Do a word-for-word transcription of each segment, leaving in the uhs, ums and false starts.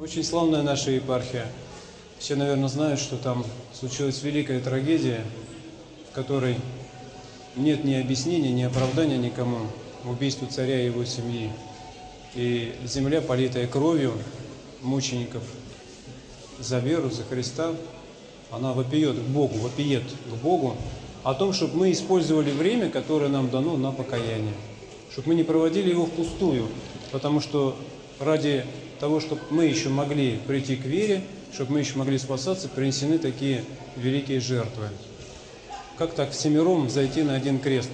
Очень славная наша епархия. Все, наверное, знают, что там случилась великая трагедия, в которой нет ни объяснения, ни оправдания никому убийству царя и его семьи. И земля, политая кровью мучеников за веру, за Христа, она вопиет к Богу, вопиет к Богу о том, чтобы мы использовали время, которое нам дано на покаяние, чтобы мы не проводили его впустую, потому что ради того, чтобы мы еще могли прийти к вере, чтобы мы еще могли спасаться, принесены такие великие жертвы. Как так всемиром зайти на один крест?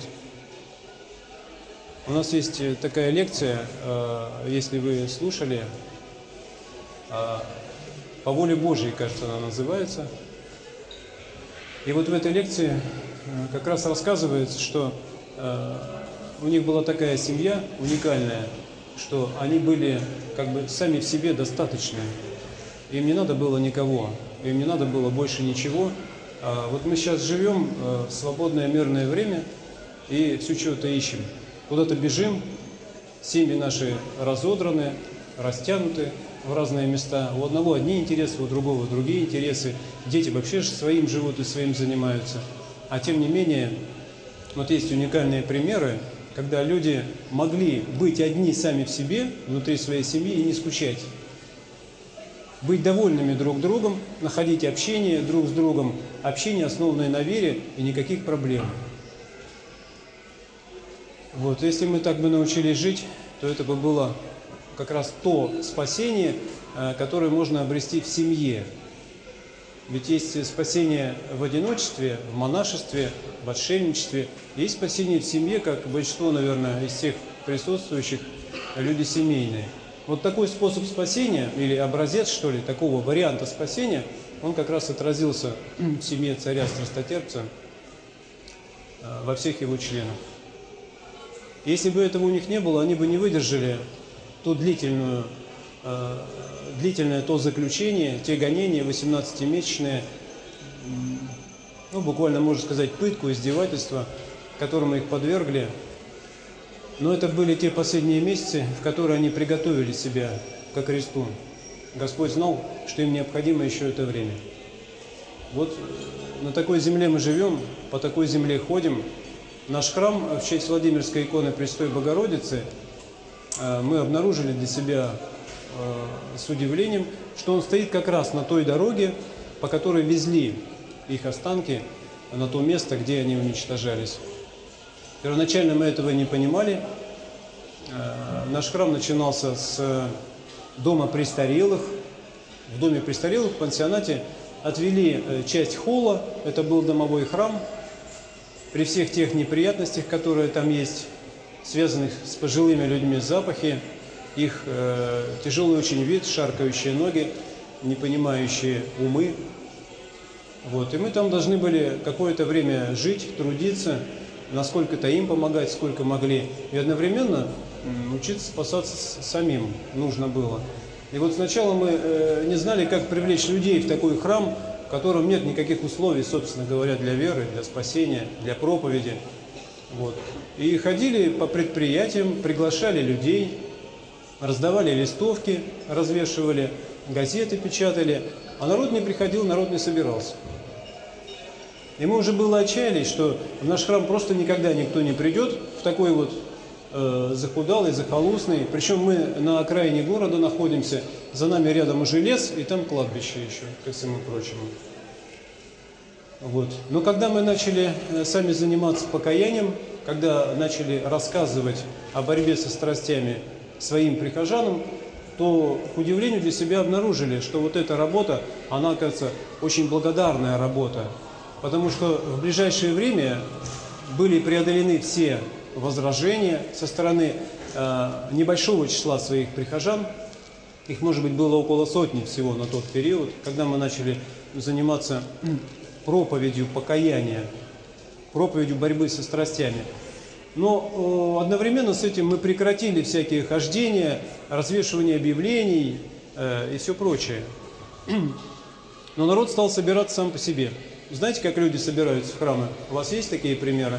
У нас есть такая лекция, если вы слушали, «По воле Божьей», кажется, она называется. И вот в этой лекции как раз рассказывается, что у них была такая семья уникальная, что они были как бы сами в себе достаточны. Им не надо было никого, им не надо было больше ничего. А вот мы сейчас живем в свободное мирное время и все чего-то ищем. Куда-то бежим, семьи наши разодраны, растянуты в разные места. У одного одни интересы, у другого другие интересы. Дети вообще своим живут и своим занимаются. А тем не менее, вот есть уникальные примеры, когда люди могли быть одни сами в себе, внутри своей семьи, и не скучать. Быть довольными друг другом, находить общение друг с другом, общение, основанное на вере, и никаких проблем. Вот, если мы так бы научились жить, то это бы было как раз то спасение, которое можно обрести в семье. Ведь есть спасение в одиночестве, в монашестве, в отшельничестве. Есть спасение в семье, как большинство, наверное, из всех присутствующих, люди семейные. Вот такой способ спасения, или образец, что ли, такого варианта спасения, он как раз отразился в семье царя-страстотерпца во всех его членах. Если бы этого у них не было, они бы не выдержали ту длительную, э, длительное то заключение, те гонения восемнадцатимесячные, ну, буквально, можно сказать, пытку, издевательство, которому их подвергли. Но это были те последние месяцы, в которые они приготовили себя ко кресту. Господь знал, что им необходимо еще это время. Вот на такой земле мы живем, по такой земле ходим. Наш храм в честь Владимирской иконы Пресвятой Богородицы мы обнаружили для себя с удивлением, что он стоит как раз на той дороге, по которой везли их останки на то место, где они уничтожались. Первоначально мы этого не понимали. Наш храм начинался с дома престарелых. В доме престарелых, в пансионате, отвели часть холла, это был домовой храм. При всех тех неприятностях, которые там есть, связанных с пожилыми людьми, запахи, их э, тяжелый очень вид, шаркающие ноги, непонимающие умы. Вот. И мы там должны были какое-то время жить, трудиться, насколько-то им помогать, сколько могли. И одновременно учиться спасаться самим нужно было. И вот сначала мы э, не знали, как привлечь людей в такой храм, в котором нет никаких условий, собственно говоря, для веры, для спасения, для проповеди. Вот. И ходили по предприятиям, приглашали людей, раздавали листовки, развешивали, газеты печатали, а народ не приходил, народ не собирался. И мы уже было отчаялись, что в наш храм просто никогда никто не придет, в такой вот э, захудалый, захолустный. Причем мы на окраине города находимся, за нами рядом уже лес, и там кладбище еще, ко всему прочему. Вот. Но когда мы начали сами заниматься покаянием, когда начали рассказывать о борьбе со страстями своим прихожанам, то, к удивлению, для себя обнаружили, что вот эта работа, она, оказывается, очень благодарная работа. Потому что в ближайшее время были преодолены все возражения со стороны э, небольшого числа своих прихожан. Их, может быть, было около сотни всего на тот период, когда мы начали заниматься проповедью покаяния, проповедью борьбы со страстями. Но э, одновременно с этим мы прекратили всякие хождения, развешивание объявлений э, и все прочее. Но народ стал собираться сам по себе. Знаете, как люди собираются в храмы? У вас есть такие примеры?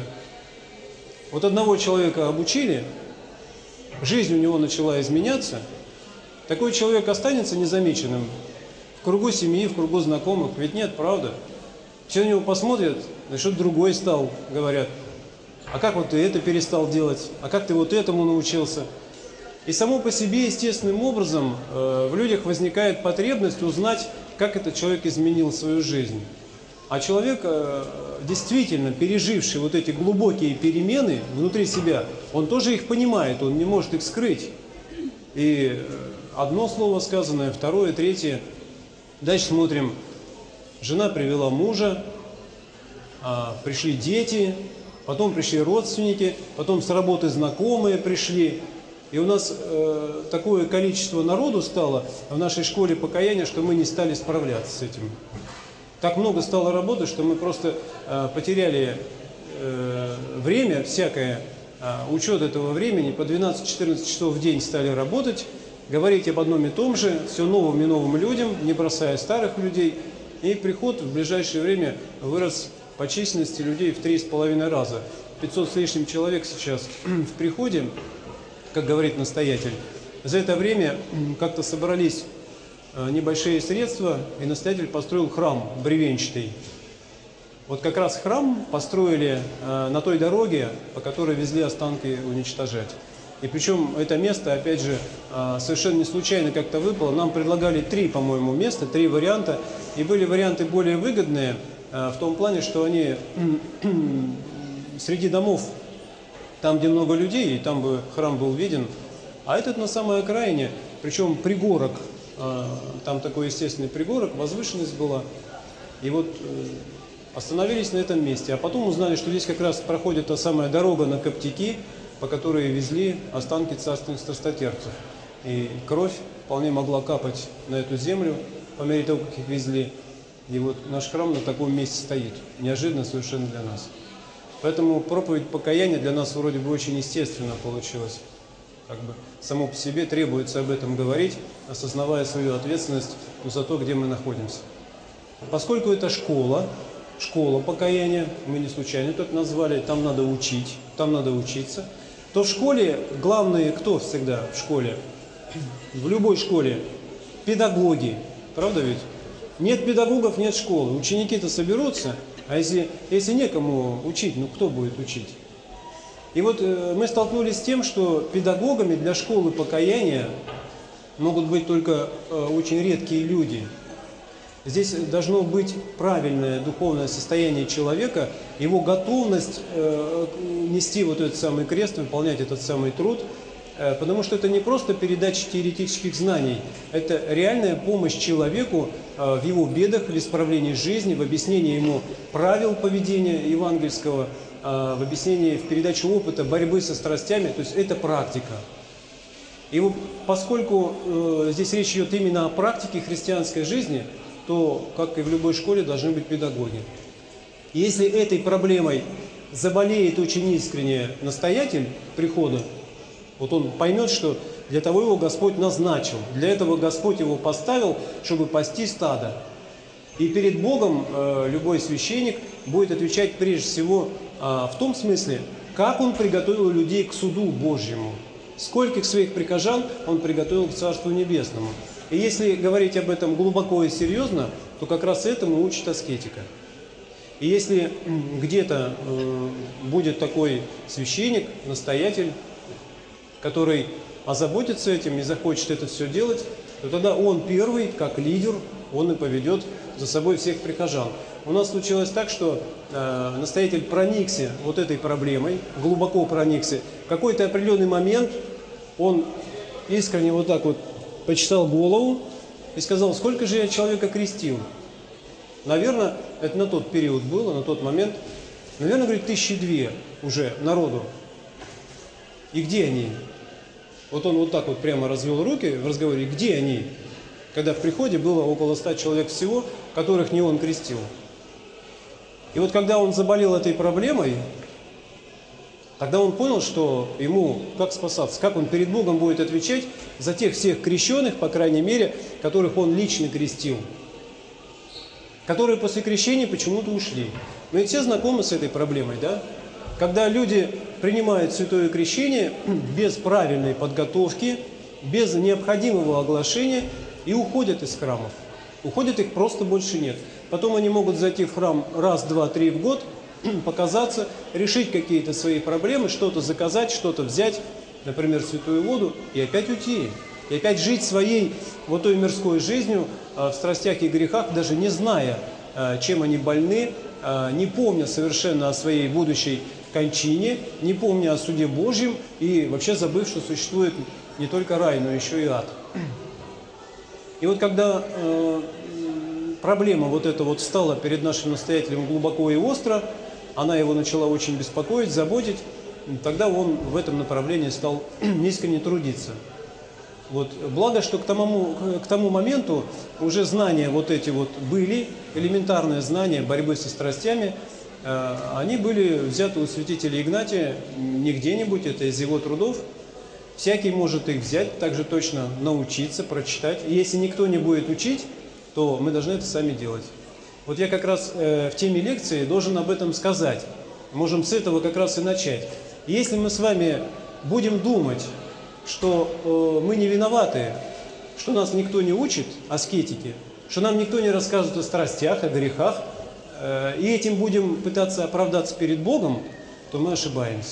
Вот одного человека обучили, жизнь у него начала изменяться, Такой человек останется незамеченным в кругу семьи, в кругу знакомых? Ведь нет, правда. Все на него посмотрят, да что-то другой стал, говорят. А как вот ты это перестал делать? А как ты вот этому научился? И само по себе естественным образом э, в людях возникает потребность узнать, как этот человек изменил свою жизнь. А человек, э, действительно переживший вот эти глубокие перемены внутри себя, он тоже их понимает, он не может их скрыть. И одно слово сказанное, второе, третье. Дальше смотрим. Жена привела мужа, пришли дети, потом пришли родственники, потом с работы знакомые пришли. И у нас э, такое количество народу стало в нашей школе покаяния, что мы не стали справляться с этим. Так много стало работы, что мы просто э, потеряли э, время всякое, э, учет этого времени, по двенадцать-четырнадцать часов в день стали работать, говорить об одном и том же, все новым и новым людям, не бросая старых людей. И приход в ближайшее время вырос по численности людей в три с половиной раза. пятьсот с лишним человек сейчас в приходе, как говорит настоятель. За это время как-то собрались небольшие средства, и настоятель построил храм бревенчатый. Вот как раз храм построили на той дороге, по которой везли останки уничтожать. И причем это место, опять же, совершенно не случайно как-то выпало. Нам предлагали три, по-моему, места, три варианта. И были варианты более выгодные в том плане, что они среди домов, там, где много людей, и там бы храм был виден. А этот на самой окраине, причем пригорок, там такой естественный пригорок, возвышенность была. И вот остановились на этом месте. А потом узнали, что здесь как раз проходит та самая дорога на Коптики, по которой везли останки царственных страстотерпцев. И кровь вполне могла капать на эту землю по мере того, как их везли. И вот наш храм на таком месте стоит. Неожиданно совершенно для нас. Поэтому проповедь покаяния для нас вроде бы очень естественно получилась. Как бы само по себе требуется об этом говорить, осознавая свою ответственность за то, где мы находимся. Поскольку это школа, школа покаяния, мы не случайно так назвали, там надо учить, там надо учиться, то в школе главные кто всегда в школе? В любой школе педагоги, правда ведь? Нет педагогов, нет школы. Ученики-то соберутся, а если, если некому учить, ну кто будет учить? И вот э, мы столкнулись с тем, что педагогами для школы покаяния могут быть только э, очень редкие люди. Здесь должно быть правильное духовное состояние человека, его готовность э, нести вот этот самый крест, выполнять этот самый труд, э, потому что это не просто передача теоретических знаний, это реальная помощь человеку э, в его бедах, в исправлении жизни, в объяснении ему правил поведения евангельского, э, в объяснении, в передаче опыта борьбы со страстями, то есть это практика. И вот поскольку э, здесь речь идет именно о практике христианской жизни, то, как и в любой школе, должны быть педагоги. И если этой проблемой заболеет очень искренне настоятель прихода, вот он поймет, что для того его Господь назначил, для этого Господь его поставил, чтобы пасти стадо. И перед Богом э, любой священник будет отвечать прежде всего э, в том смысле, как он приготовил людей к суду Божьему, скольких своих прихожан он приготовил к Царству Небесному. И если говорить об этом глубоко и серьезно, то как раз этому учит аскетика. И если где-то э, будет такой священник, настоятель, который озаботится этим и захочет это все делать, то тогда он первый, как лидер, он и поведет за собой всех прихожан. У нас случилось так, что э, настоятель проникся вот этой проблемой, глубоко проникся. В какой-то определенный момент он искренне вот так вот почесал голову и сказал: сколько же я человека крестил? Наверное, это на тот период было, на тот момент. Наверное, говорит, тысячи две уже народу. И где они? Вот он вот так вот прямо развел руки в разговоре. Где они? Когда в приходе было около ста человек всего, которых не он крестил. И вот когда он заболел этой проблемой, тогда он понял, что ему как спасаться, как он перед Богом будет отвечать за тех всех крещенных, по крайней мере, которых он лично крестил, которые после крещения почему-то ушли. Мы все знакомы с этой проблемой, да? Когда люди принимают святое крещение без правильной подготовки, без необходимого оглашения и уходят из храмов. Уходят, их просто больше нет. Потом они могут зайти в храм раз, два, три в год, показаться, решить какие-то свои проблемы, что-то заказать, что-то взять, например, святую воду, и опять уйти. И опять жить своей вот той мирской жизнью в страстях и грехах, даже не зная, чем они больны, не помня совершенно о своей будущей кончине, не помня о суде Божьем и вообще забыв, что существует не только рай, но еще и ад. И вот когда э, проблема вот эта вот стала перед нашим настоятелем глубоко и остро, она его начала очень беспокоить, заботить, тогда он в этом направлении стал искренне трудиться. Вот. Благо, что к тому, к тому моменту уже знания вот эти вот были, элементарные знания борьбы со страстями, э, они были взяты у святителя Игнатия не где-нибудь, это из его трудов. Всякий может их взять, также точно научиться, прочитать. И если никто не будет учить, то мы должны это сами делать. Вот я как раз э, в теме лекции должен об этом сказать. Можем с этого как раз и начать. Если мы с вами будем думать, что э, мы не виноваты, что нас никто не учит аскетике, что нам никто не расскажет о страстях, о грехах, э, и этим будем пытаться оправдаться перед Богом, то мы ошибаемся.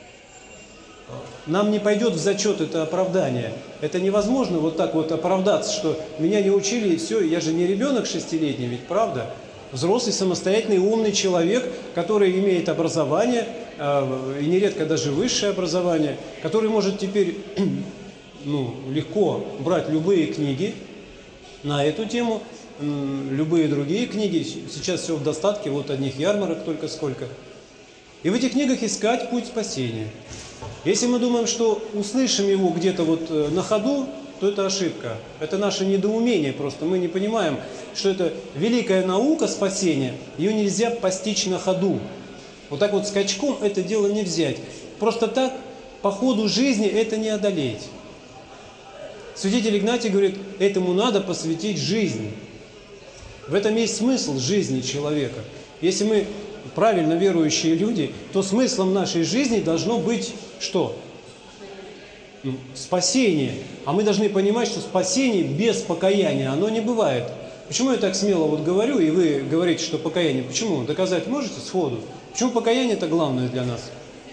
Нам не пойдет в зачет это оправдание. Это невозможно вот так вот оправдаться, что меня не учили, и все, я же не ребенок шестилетний, ведь правда? Взрослый, самостоятельный, умный человек, который имеет образование, и нередко даже высшее образование, который может теперь ну, легко брать любые книги на эту тему, любые другие книги. Сейчас все в достатке, вот одних ярмарок только сколько. И в этих книгах искать путь спасения. Если мы думаем, что услышим его где-то вот на ходу, то это ошибка. Это наше недоумение просто. Мы не понимаем, что это великая наука спасения, ее нельзя постичь на ходу. Вот так вот скачком это дело не взять. Просто так по ходу жизни это не одолеть. Святитель Игнатий говорит, этому надо посвятить жизнь. В этом есть смысл жизни человека. Если мы правильно верующие люди, то смыслом нашей жизни должно быть что? Спасение. А мы должны понимать, что спасение без покаяния, оно не бывает. Почему я так смело вот говорю, и вы говорите, что покаяние? Почему? Доказать можете сходу? Почему покаяние это главное для нас?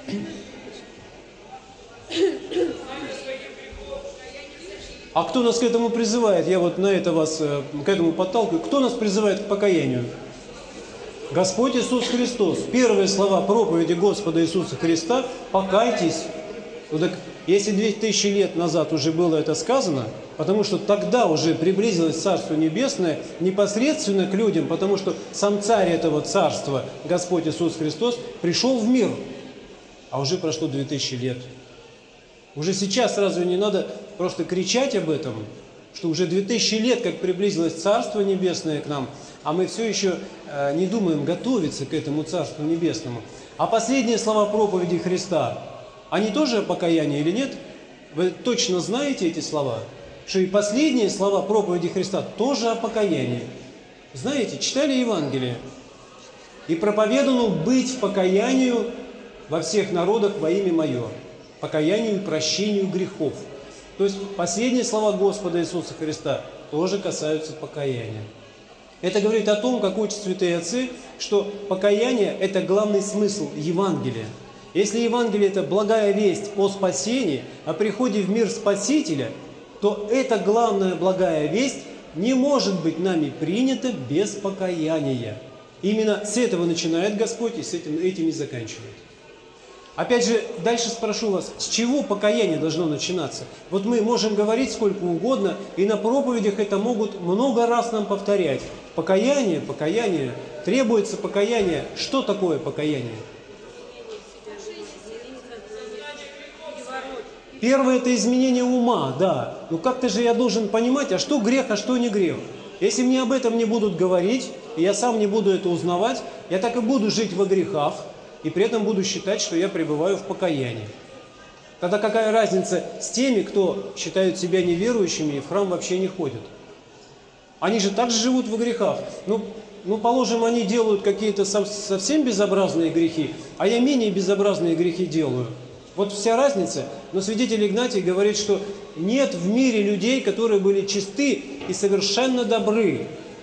А кто нас к этому призывает? Я вот на это вас, к этому подталкиваю. Кто нас призывает к покаянию? Господь Иисус Христос. Первые слова проповеди Господа Иисуса Христа – покайтесь. Ну, так, если две тысячи лет назад уже было это сказано, потому что тогда уже приблизилось Царство Небесное непосредственно к людям, потому что сам Царь этого Царства, Господь Иисус Христос, пришел в мир, а уже прошло две тысячи лет. Уже сейчас разве не надо просто кричать об этом, что уже две тысячи лет, как приблизилось Царство Небесное к нам, а мы все еще э, не думаем готовиться к этому Царству Небесному. А последние слова проповеди Христа, они тоже о покаянии или нет? Вы точно знаете эти слова? Что и последние слова проповеди Христа тоже о покаянии. Знаете, читали Евангелие? «И проповедано быть покаянию во всех народах во имя Мое». Покаянию и прощению грехов. То есть последние слова Господа Иисуса Христа тоже касаются покаяния. Это говорит о том, как учат святые отцы, что покаяние – это главный смысл Евангелия. Если Евангелие – это благая весть о спасении, о приходе в мир Спасителя, то эта главная благая весть не может быть нами принята без покаяния. Именно с этого начинает Господь и с этим, этим и заканчивает. Опять же, дальше спрошу вас, с чего покаяние должно начинаться? Вот мы можем говорить сколько угодно, и на проповедях это могут много раз нам повторять. Покаяние, покаяние, требуется покаяние. Что такое покаяние? Первое – это изменение ума, да. Но как-то же я должен понимать, а что грех, а что не грех. Если мне об этом не будут говорить, и я сам не буду это узнавать, я так и буду жить во грехах, и при этом буду считать, что я пребываю в покаянии. Тогда какая разница с теми, кто считают себя неверующими и в храм вообще не ходят? Они же также живут во грехах. Ну, ну положим, они делают какие-то совсем безобразные грехи, а я менее безобразные грехи делаю. Вот вся разница. Но святитель Игнатий говорит, что нет в мире людей, которые были чисты и совершенно добры.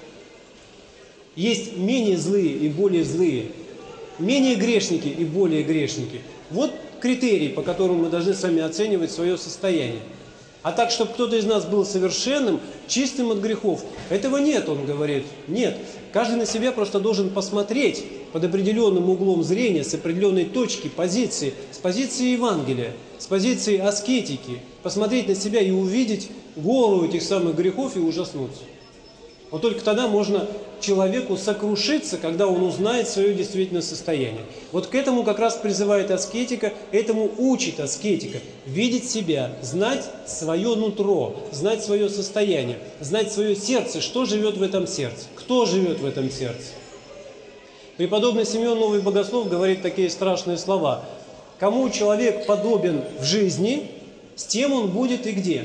Есть менее злые и более злые, менее грешники и более грешники. Вот критерий, по которому мы должны с вами оценивать свое состояние. А так, чтобы кто-то из нас был совершенным, чистым от грехов, этого нет, он говорит. Нет. Каждый на себя просто должен посмотреть под определенным углом зрения, с определенной точки, позиции, с позиции Евангелия, с позиции аскетики, посмотреть на себя и увидеть гору этих самых грехов и ужаснуться. Вот только тогда можно человеку сокрушиться, когда он узнает свое действительное состояние. Вот к этому как раз призывает аскетика, этому учит аскетика. Видеть себя, знать свое нутро, знать свое состояние, знать свое сердце, что живет в этом сердце, кто живет в этом сердце. Преподобный Симеон Новый Богослов говорит такие страшные слова. Кому человек подобен в жизни, с тем он будет и где?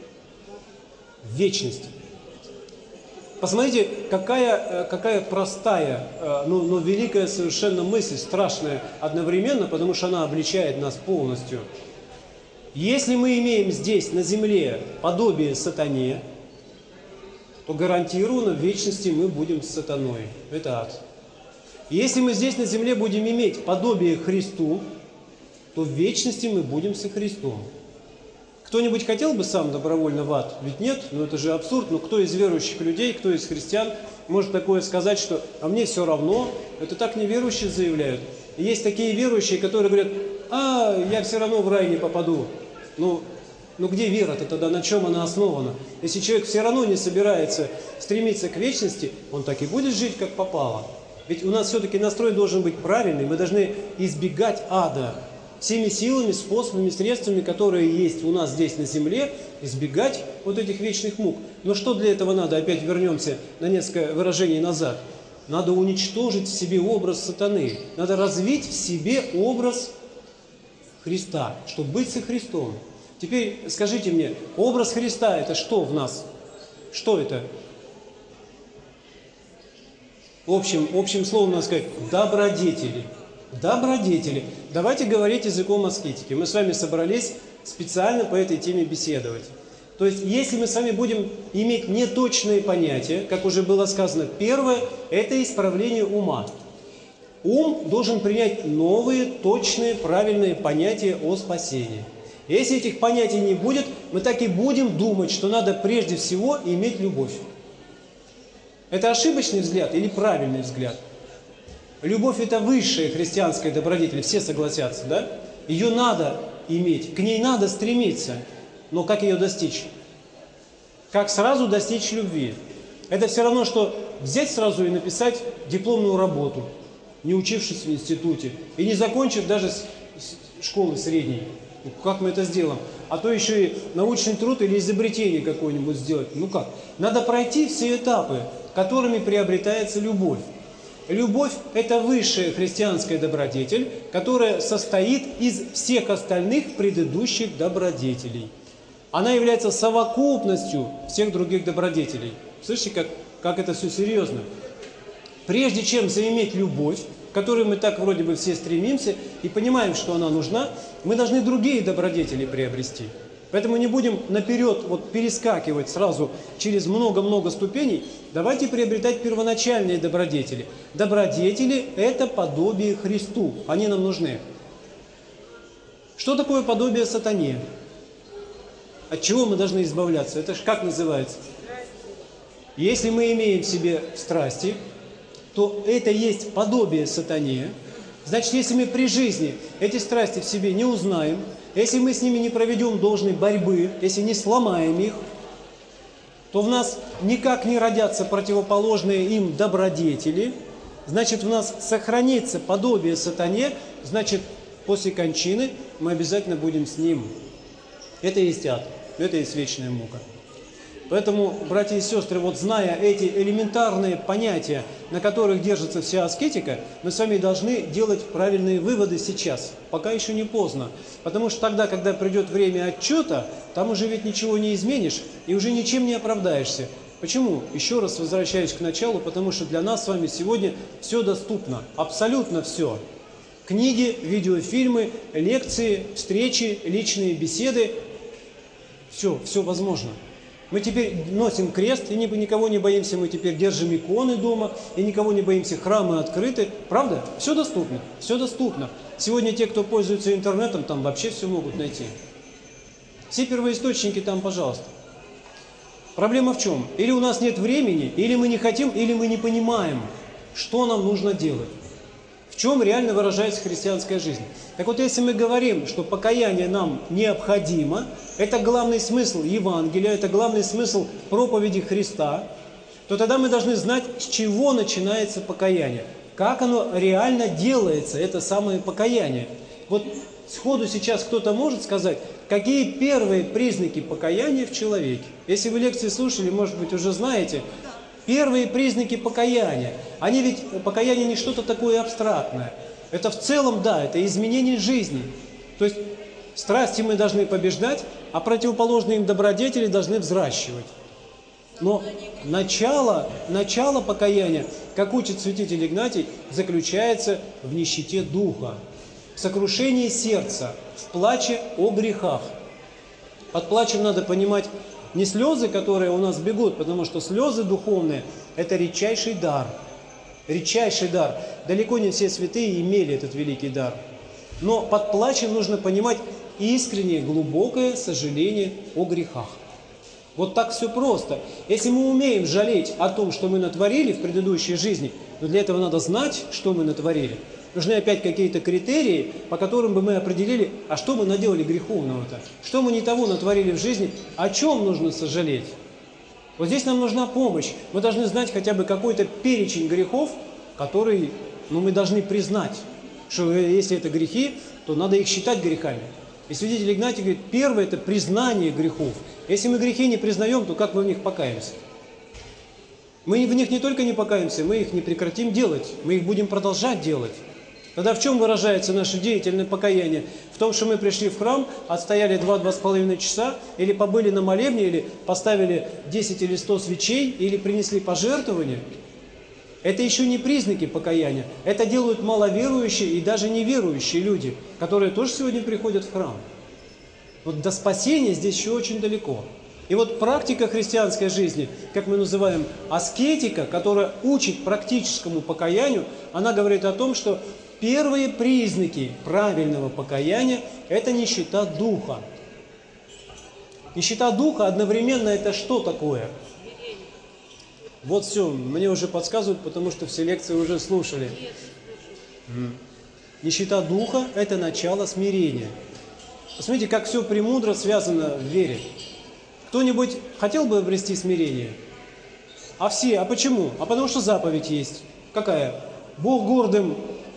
В вечности. Посмотрите, какая, какая простая, но, но великая совершенно мысль, страшная одновременно, потому что она обличает нас полностью. Если мы имеем здесь, на земле, подобие сатане, то гарантированно в вечности мы будем с сатаной. Это ад. Если мы здесь, на земле, будем иметь подобие Христу, то в вечности мы будем со Христом. Кто-нибудь хотел бы сам добровольно в ад? Ведь нет, ну это же абсурд. Ну кто из верующих людей, кто из христиан может такое сказать, что «а мне все равно»? Это так неверующие заявляют. И есть такие верующие, которые говорят «а, я все равно в рай не попаду». Ну, ну где вера-то тогда, на чем она основана? Если человек все равно не собирается стремиться к вечности, он так и будет жить, как попало. Ведь у нас все-таки настрой должен быть правильный, мы должны избегать ада. Всеми силами, способами, средствами, которые есть у нас здесь на земле, избегать вот этих вечных мук. Но что для этого надо? Опять вернемся на несколько выражений назад. Надо уничтожить в себе образ сатаны. Надо развить в себе образ Христа, чтобы быть со Христом. Теперь скажите мне, образ Христа – это что в нас? Что это? Общим, общим словом надо сказать «добродетели». Добродетели. Давайте говорить языком аскетики. Мы с вами собрались специально по этой теме беседовать. То есть, если мы с вами будем иметь неточные понятия, как уже было сказано, первое – это исправление ума. Ум должен принять новые, точные, правильные понятия о спасении. Если этих понятий не будет, мы так и будем думать, что надо прежде всего иметь любовь. Это ошибочный взгляд или правильный взгляд? Любовь – это высшая христианская добродетель, все согласятся, да? Ее надо иметь, к ней надо стремиться. Но как ее достичь? Как сразу достичь любви? Это все равно, что взять сразу и написать дипломную работу, не учившись в институте, и не закончив даже школы средней. Ну, как мы это сделаем? А то еще и научный труд или изобретение какое-нибудь сделать. Ну как? Надо пройти все этапы, которыми приобретается любовь. Любовь – это высшая христианская добродетель, которая состоит из всех остальных предыдущих добродетелей. Она является совокупностью всех других добродетелей. Слышите, как, как это все серьезно? Прежде чем заиметь любовь, к которой мы так вроде бы все стремимся и понимаем, что она нужна, мы должны другие добродетели приобрести. Поэтому не будем наперед вот перескакивать сразу через много-много ступеней. Давайте приобретать первоначальные добродетели. Добродетели – это подобие Христу. Они нам нужны. Что такое подобие сатане? От чего мы должны избавляться? Это же как называется? Если мы имеем в себе страсти, то это есть подобие сатане. Значит, если мы при жизни эти страсти в себе не узнаем, если мы с ними не проведем должной борьбы, если не сломаем их, то в нас никак не родятся противоположные им добродетели, значит, в нас сохранится подобие сатане, значит, после кончины мы обязательно будем с ним. Это и есть ад, это и есть вечная мука. Поэтому, братья и сестры, вот зная эти элементарные понятия, на которых держится вся аскетика, мы с вами должны делать правильные выводы сейчас, пока еще не поздно. Потому что тогда, когда придет время отчета, там уже ведь ничего не изменишь и уже ничем не оправдаешься. Почему? Еще раз возвращаюсь к началу, потому что для нас с вами сегодня все доступно, абсолютно все. Книги, видеофильмы, лекции, встречи, личные беседы. Все, все возможно. Мы теперь носим крест, и никого не боимся, мы теперь держим иконы дома, и никого не боимся, храмы открыты. Правда? Все доступно, все доступно. Сегодня те, кто пользуется интернетом, там вообще все могут найти. Все первоисточники там, пожалуйста. Проблема в чем? Или у нас нет времени, или мы не хотим, или мы не понимаем, что нам нужно делать. В чем реально выражается христианская жизнь? Так вот, если мы говорим, что покаяние нам необходимо, это главный смысл Евангелия, это главный смысл проповеди Христа, то тогда мы должны знать, с чего начинается покаяние, как оно реально делается, это самое покаяние. Вот сходу сейчас кто-то может сказать, какие первые признаки покаяния в человеке. Если вы лекции слушали, может быть, уже знаете, первые признаки покаяния. Они ведь, покаяние не что-то такое абстрактное. Это в целом, да, это изменение жизни. То есть страсти мы должны побеждать, а противоположные им добродетели должны взращивать. Но начало, начало покаяния, как учит святитель Игнатий, заключается в нищете духа, в сокрушении сердца, в плаче о грехах. Под плачем надо понимать не слезы, которые у нас бегут, потому что слезы духовные – это редчайший дар. Редчайший дар. Далеко не все святые имели этот великий дар. Но под плачем нужно понимать искреннее, глубокое сожаление о грехах. Вот так все просто. Если мы умеем жалеть о том, что мы натворили в предыдущей жизни, но для этого надо знать, что мы натворили. Нужны опять какие-то критерии, по которым бы мы определили, а что мы наделали греховного-то, что мы не того натворили в жизни, о чем нужно сожалеть. Вот здесь нам нужна помощь. Мы должны знать хотя бы какой-то перечень грехов, который, ну, мы должны признать, что если это грехи, то надо их считать грехами. И святитель Игнатий говорит, первое – это признание грехов. Если мы грехи не признаем, то как мы в них покаемся? Мы в них не только не покаемся, мы их не прекратим делать, мы их будем продолжать делать. Тогда в чем выражается наше деятельное покаяние? В том, что мы пришли в храм, отстояли два-два с половиной часа, или побыли на молебне, или поставили десять или сто свечей, или принесли пожертвования. Это еще не признаки покаяния. Это делают маловерующие и даже неверующие люди, которые тоже сегодня приходят в храм. Вот до спасения здесь еще очень далеко. И вот практика христианской жизни, как мы называем аскетика, которая учит практическому покаянию, она говорит о том, что первые признаки правильного покаяния – это нищета духа. Нищета духа одновременно – это что такое? Вот все, мне уже подсказывают, потому что все лекции уже слушали. Нищета духа – это начало смирения. Посмотрите, как все премудро связано в вере. Кто-нибудь хотел бы обрести смирение? А все, а почему? А потому что заповедь есть. Какая? Бог гордым,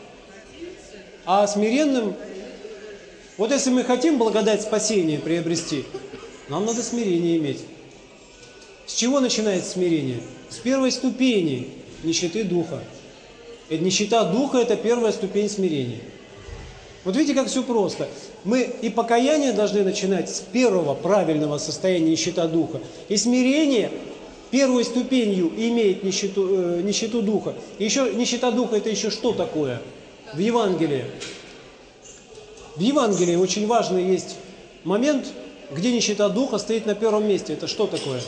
а смиренным. Вот если мы хотим благодать спасения приобрести, нам надо смирение иметь. С чего начинается смирение? С первой ступени нищеты духа. И нищета духа – это первая ступень смирения. Вот видите, как все просто. Мы и покаяние должны начинать с первого правильного состояния нищета духа. И смирение первой ступенью имеет нищету, э, нищету духа. И еще нищета духа – это еще что такое? В Евангелии. В Евангелии очень важный есть момент, где нищета духа стоит на первом месте. Это что такое?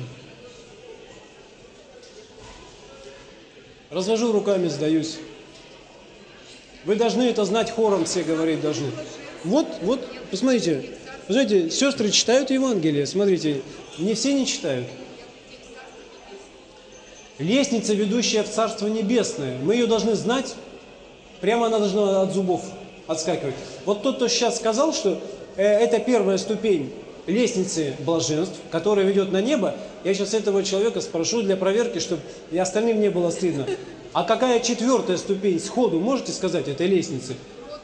Развожу руками, сдаюсь. Вы должны это знать хором, все говорить должны. Вот, вот, посмотрите, посмотрите, сестры читают Евангелие, смотрите, не все не читают. Лестница, ведущая в Царство Небесное, мы ее должны знать, прямо она должна от зубов отскакивать. Вот тот, кто сейчас сказал, что э, это первая ступень лестницы блаженств, которая ведет на небо, я сейчас этого человека спрошу для проверки, чтобы и остальным не было стыдно. А какая четвертая ступень сходу, можете сказать, этой лестницы?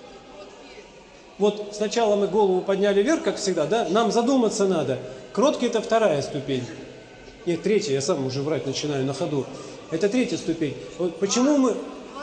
Вот сначала мы голову подняли вверх, как всегда, да? Нам задуматься надо. Кроткий – это вторая ступень. Нет, третья, я сам уже врать начинаю на ходу. Это третья ступень. Вот почему мы...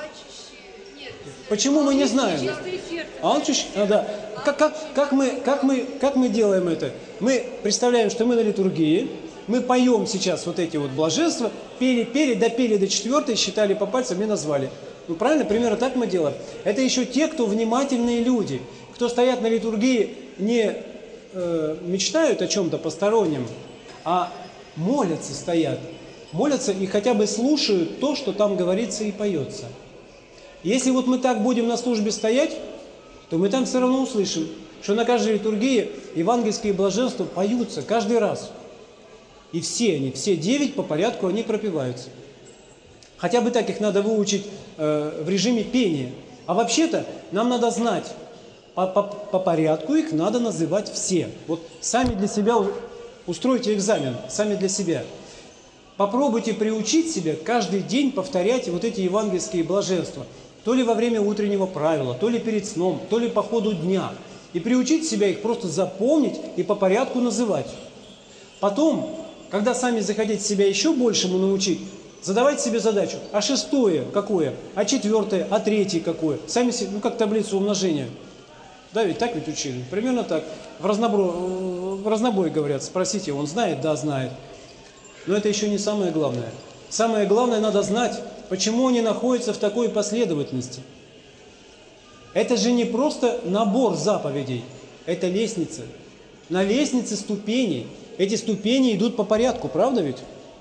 Почему мы не знаем? Алчущ? А, да. Как, как, как, мы, как, мы, как мы делаем это? Мы представляем, что мы на литургии, мы поем сейчас вот эти вот блаженства, пели, пели, допели до четвертой, считали по пальцам и назвали. Ну правильно, примерно так мы делаем. Это еще те, кто внимательные люди, кто стоят на литургии, не э, мечтают о чем-то постороннем, а молятся стоят. Молятся и хотя бы слушают то, что там говорится и поется. Если вот мы так будем на службе стоять, то мы там все равно услышим, что на каждой литургии евангельские блаженства поются каждый раз. И все они, все девять по порядку они пропеваются. Хотя бы так их надо выучить э, в режиме пения. А вообще-то нам надо знать, по, по, по порядку их надо называть все. Вот сами для себя устройте экзамен, сами для себя. Попробуйте приучить себя каждый день повторять вот эти евангельские блаженства. То ли во время утреннего правила, то ли перед сном, то ли по ходу дня. И приучить себя их просто запомнить и по порядку называть. Потом, когда сами захотите себя еще большему научить, задавайте себе задачу, а шестое какое, а четвертое, а третье какое. Сами себе, ну как таблицу умножения. Да, ведь так ведь учили. Примерно так. В разнобой, в разнобой говорят, спросите, он знает? Да, знает. Но это еще не самое главное. Самое главное, надо знать, почему они находятся в такой последовательности. Это же не просто набор заповедей, это лестница. На лестнице ступени. Эти ступени идут по порядку, правда ведь?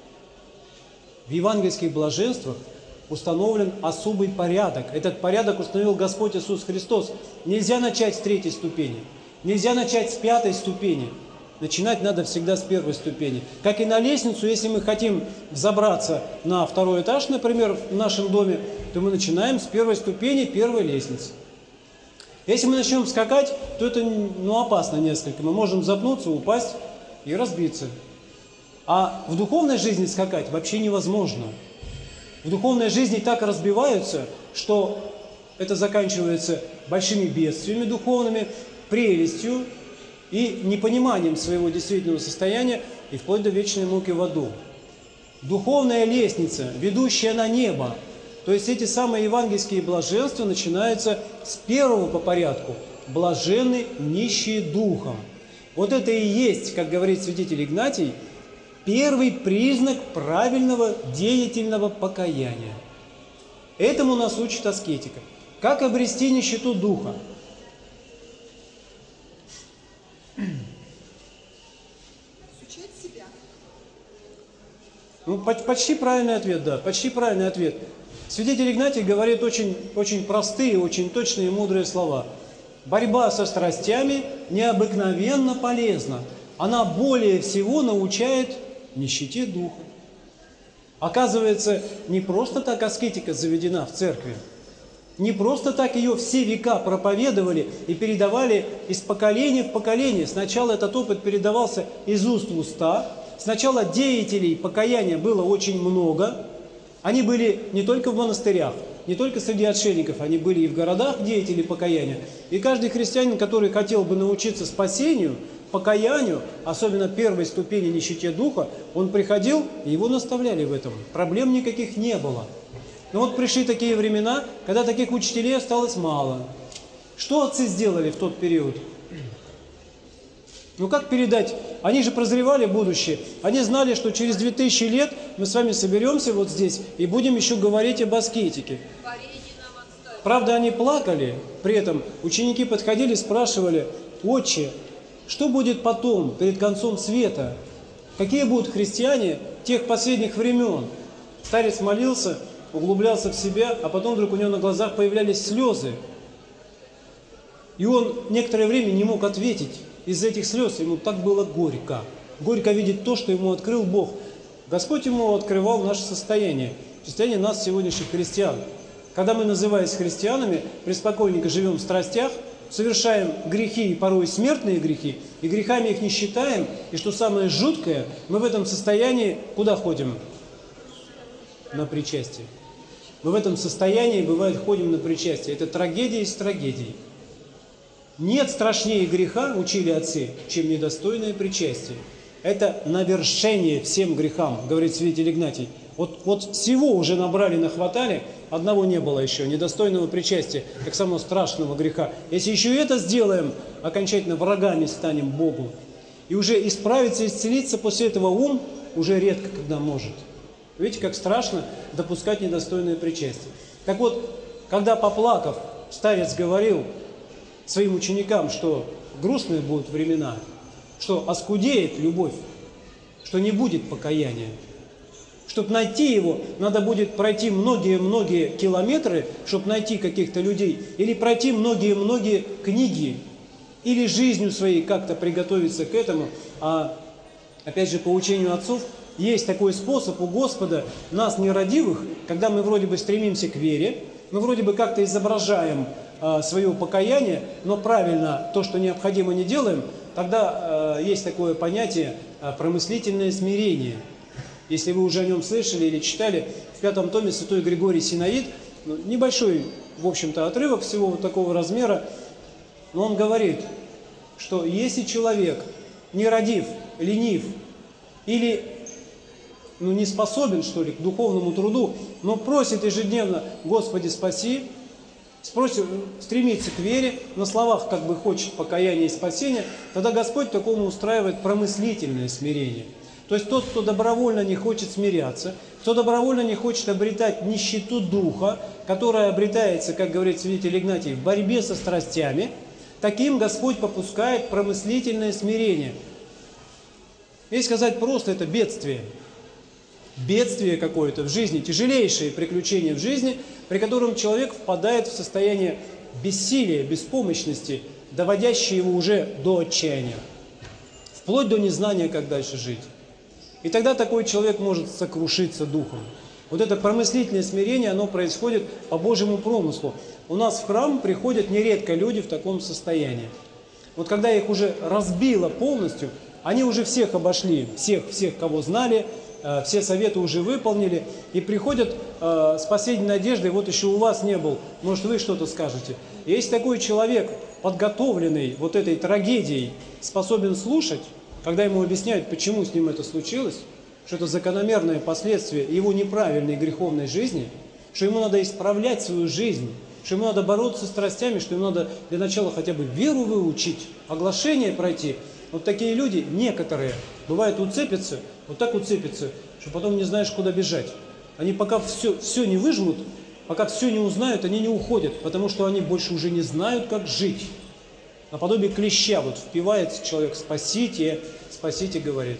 В евангельских блаженствах установлен особый порядок. Этот порядок установил Господь Иисус Христос. Нельзя начать с третьей ступени, нельзя начать с пятой ступени. Начинать надо всегда с первой ступени. Как и на лестницу, если мы хотим взобраться на второй этаж, например, в нашем доме, то мы начинаем с первой ступени первой лестницы. Если мы начнем скакать, то это ну, опасно несколько. Мы можем запнуться, упасть и разбиться. А в духовной жизни скакать вообще невозможно. В духовной жизни так разбиваются, что это заканчивается большими бедствиями духовными, прелестью и непониманием своего действительного состояния и вплоть до вечной муки в аду. Духовная лестница, ведущая на небо, то есть эти самые евангельские блаженства начинаются с первого по порядку. Блаженны нищие духом. Вот это и есть, как говорит святитель Игнатий, первый признак правильного деятельного покаяния. Этому нас учит аскетика. Как обрести нищету духа? Изучать себя. Ну, почти правильный ответ, да, почти правильный ответ. Святитель Игнатий говорит очень, очень простые, очень точные и мудрые слова. Борьба со страстями необыкновенно полезна. Она более всего научает нищете духа. Оказывается, не просто так аскетика заведена в церкви. Не просто так ее все века проповедовали и передавали из поколения в поколение. Сначала этот опыт передавался из уст в уста. Сначала деятелей покаяния было очень много. Они были не только в монастырях, не только среди отшельников, они были и в городах деятели покаяния. И каждый христианин, который хотел бы научиться спасению, покаянию, особенно первой ступени нищете духа, он приходил, и его наставляли в этом. Проблем никаких не было. Но вот пришли такие времена, когда таких учителей осталось мало. Что отцы сделали в тот период? Ну как передать? Они же прозревали будущее. Они знали, что через две тысячи лет мы с вами соберемся вот здесь и будем еще говорить об аскетике. Правда, они плакали. При этом ученики подходили, спрашивали: «Отче, что будет потом, перед концом света? Какие будут христиане тех последних времен?» Старец молился, углублялся в себя, а потом вдруг у него на глазах появлялись слезы. И он некоторое время не мог ответить. Из-за этих слез ему так было горько. Горько видеть то, что ему открыл Бог. Господь ему открывал наше состояние, состояние нас, сегодняшних христиан. Когда мы, называясь христианами, преспокойненько живем в страстях, совершаем грехи и порой смертные грехи, и грехами их не считаем, и что самое жуткое, мы в этом состоянии куда ходим? На причастие. Мы в этом состоянии, бывает, ходим на причастие. Это трагедия из трагедий. Нет страшнее греха, учили отцы, чем недостойное причастие. Это навершение всем грехам, говорит святитель Игнатий. Вот, вот всего уже набрали, нахватали, одного не было еще, недостойного причастия, как самого страшного греха. Если еще это сделаем, окончательно врагами станем Богу. И уже исправиться, исцелиться после этого ум уже редко когда может. Видите, как страшно допускать недостойное причастие. Так вот, когда, поплакав, старец говорил своим ученикам, что грустные будут времена, что оскудеет любовь, что не будет покаяния. Чтобы найти его, надо будет пройти многие-многие километры, чтобы найти каких-то людей, или пройти многие-многие книги, или жизнью своей как-то приготовиться к этому. А опять же, по учению отцов, есть такой способ у Господа нас, нерадивых, когда мы вроде бы стремимся к вере, мы вроде бы как-то изображаем а, свое покаяние, но правильно то, что необходимо, не делаем, тогда а, есть такое понятие а, промыслительное смирение. Если вы уже о нем слышали или читали, в пятом томе святой Григорий Синовид, ну, небольшой, в общем-то, отрывок всего вот такого размера, но он говорит, что если человек нерадив, ленив или ну, не способен, что ли, к духовному труду, но просит ежедневно: «Господи, спаси», спросит, стремится к вере, на словах как бы хочет покаяния и спасения, тогда Господь такому устраивает промыслительное смирение. То есть тот, кто добровольно не хочет смиряться, кто добровольно не хочет обретать нищету духа, которая обретается, как говорит святитель Игнатий, в борьбе со страстями, таким Господь попускает промыслительное смирение. Если сказать просто, это бедствие. Бедствие какое-то в жизни, тяжелейшие приключения в жизни, при котором человек впадает в состояние бессилия, беспомощности, доводящее его уже до отчаяния, вплоть до незнания, как дальше жить. И тогда такой человек может сокрушиться духом. Вот это промыслительное смирение, оно происходит по Божьему промыслу. У нас в храм приходят нередко люди в таком состоянии. Вот когда их уже разбило полностью, они уже всех обошли, всех, всех, кого знали, все советы уже выполнили, и приходят э, с последней надеждой: вот еще у вас не был, может, вы что-то скажете. И если такой человек, подготовленный вот этой трагедией, способен слушать, когда ему объясняют, почему с ним это случилось, что это закономерное последствие его неправильной греховной жизни, что ему надо исправлять свою жизнь, что ему надо бороться с страстями, что ему надо для начала хотя бы веру выучить, оглашение пройти. Вот такие люди, некоторые, бывает, уцепятся, вот так уцепятся, что потом не знаешь, куда бежать. Они пока все, все не выжмут, пока все не узнают, они не уходят, потому что они больше уже не знают, как жить. Наподобие клеща вот впивается человек: «Спасите, спасите», говорит.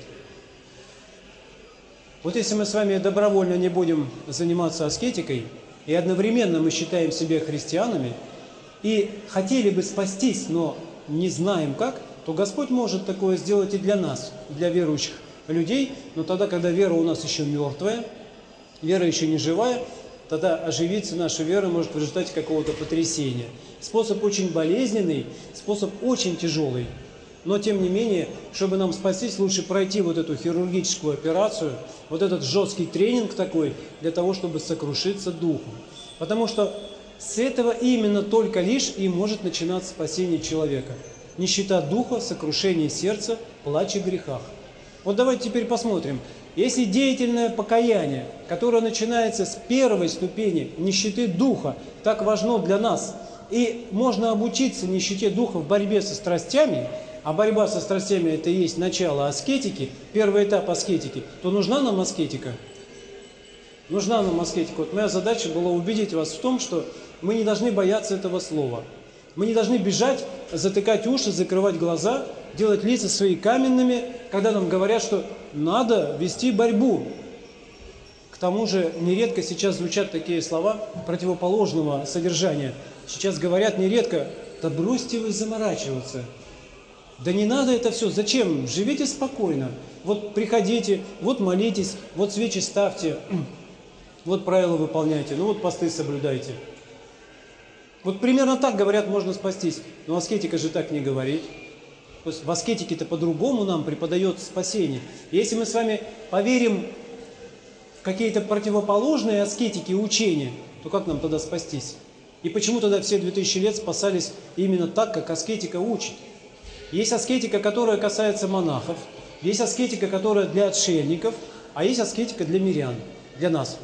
Вот если мы с вами добровольно не будем заниматься аскетикой, и одновременно мы считаем себя христианами, и хотели бы спастись, но не знаем как, то Господь может такое сделать и для нас, для верующих людей, но тогда, когда вера у нас еще мертвая, вера еще не живая, тогда оживиться наша вера может в результате какого-то потрясения. Способ очень болезненный, способ очень тяжелый, но тем не менее, чтобы нам спастись, лучше пройти вот эту хирургическую операцию, вот этот жесткий тренинг такой, для того, чтобы сокрушиться духом. Потому что с этого именно только лишь и может начинаться спасение человека. Нищета духа, сокрушение сердца, плач о грехах. Вот давайте теперь посмотрим. Если деятельное покаяние, которое начинается с первой ступени нищеты духа, так важно для нас, и можно обучиться нищете духа в борьбе со страстями, а борьба со страстями – это и есть начало аскетики, первый этап аскетики, то нужна нам аскетика? Нужна нам аскетика. Вот моя задача была убедить вас в том, что мы не должны бояться этого слова. Мы не должны бежать, затыкать уши, закрывать глаза, делать лица свои каменными, когда нам говорят, что надо вести борьбу. К тому же нередко сейчас звучат такие слова противоположного содержания. Сейчас говорят нередко: да бросьте вы заморачиваться. Да не надо это все. Зачем? Живите спокойно. Вот приходите, вот молитесь, вот свечи ставьте, вот правила выполняйте, ну вот посты соблюдайте. Вот примерно так, говорят, можно спастись. Но аскетика же так не говорит. То есть в аскетике-то по-другому нам преподается спасение. И если мы с вами поверим в какие-то противоположные аскетики и учения, то как нам тогда спастись? И почему тогда все две тысячи лет спасались именно так, как аскетика учит? Есть аскетика, которая касается монахов, есть аскетика, которая для отшельников, а есть аскетика для мирян, для нас.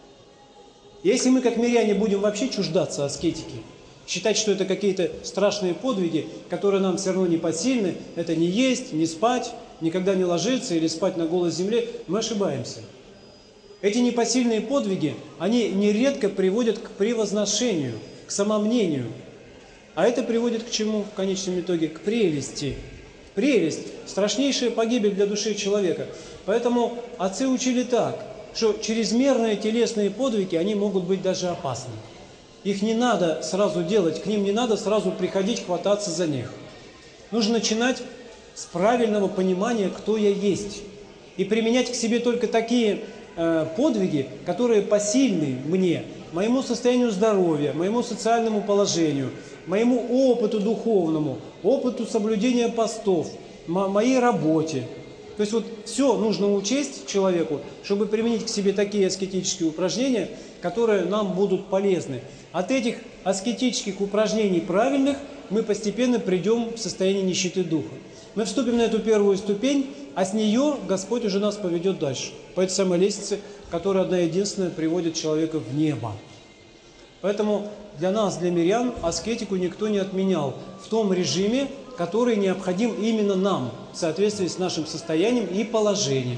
Если мы, как миряне, будем вообще чуждаться аскетики, считать, что это какие-то страшные подвиги, которые нам все равно не посильны, это не есть, не спать, никогда не ложиться или спать на голой земле, мы ошибаемся. Эти непосильные подвиги, они нередко приводят к превозношению, к самомнению. А это приводит к чему в конечном итоге? К прелести. Прелесть – страшнейшая погибель для души человека. Поэтому отцы учили так, что чрезмерные телесные подвиги, они могут быть даже опасны. Их не надо сразу делать, к ним не надо сразу приходить, хвататься за них. Нужно начинать с правильного понимания, кто я есть. И применять к себе только такие э, подвиги, которые посильны мне, моему состоянию здоровья, моему социальному положению, моему опыту духовному, опыту соблюдения постов, мо моей работе. То есть вот все нужно учесть человеку, чтобы применить к себе такие аскетические упражнения, которые нам будут полезны. От этих аскетических упражнений правильных мы постепенно придем в состояние нищеты духа. Мы вступим на эту первую ступень, а с нее Господь уже нас поведет дальше. По этой самой лестнице, которая одна единственная приводит человека в небо. Поэтому для нас, для мирян, аскетику никто не отменял в том режиме, который необходим именно нам, в соответствии с нашим состоянием и положением.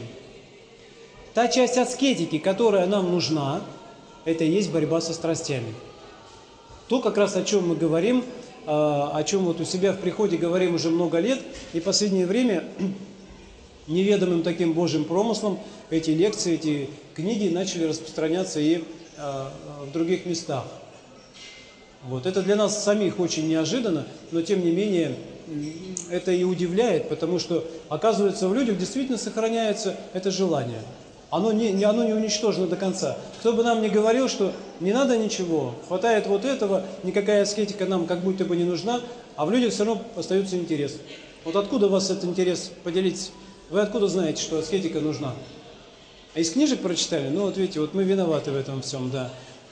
Та часть аскетики, которая нам нужна, это и есть борьба со страстями. То, как раз о чем мы говорим, о чем вот у себя в приходе говорим уже много лет, и в последнее время неведомым таким Божьим промыслом эти лекции, эти книги начали распространяться и в других местах. Вот. Это для нас самих очень неожиданно, но тем не менее это и удивляет, потому что, оказывается, в людях действительно сохраняется это желание. Оно не, оно не уничтожено до конца. Кто бы нам ни говорил, что не надо ничего, хватает вот этого, никакая аскетика нам как будто бы не нужна, а в людях все равно остается интерес. Вот откуда у вас этот интерес? Поделитесь. Вы откуда знаете, что аскетика нужна? А из книжек прочитали? Ну вот видите, вот мы виноваты в этом всем, да.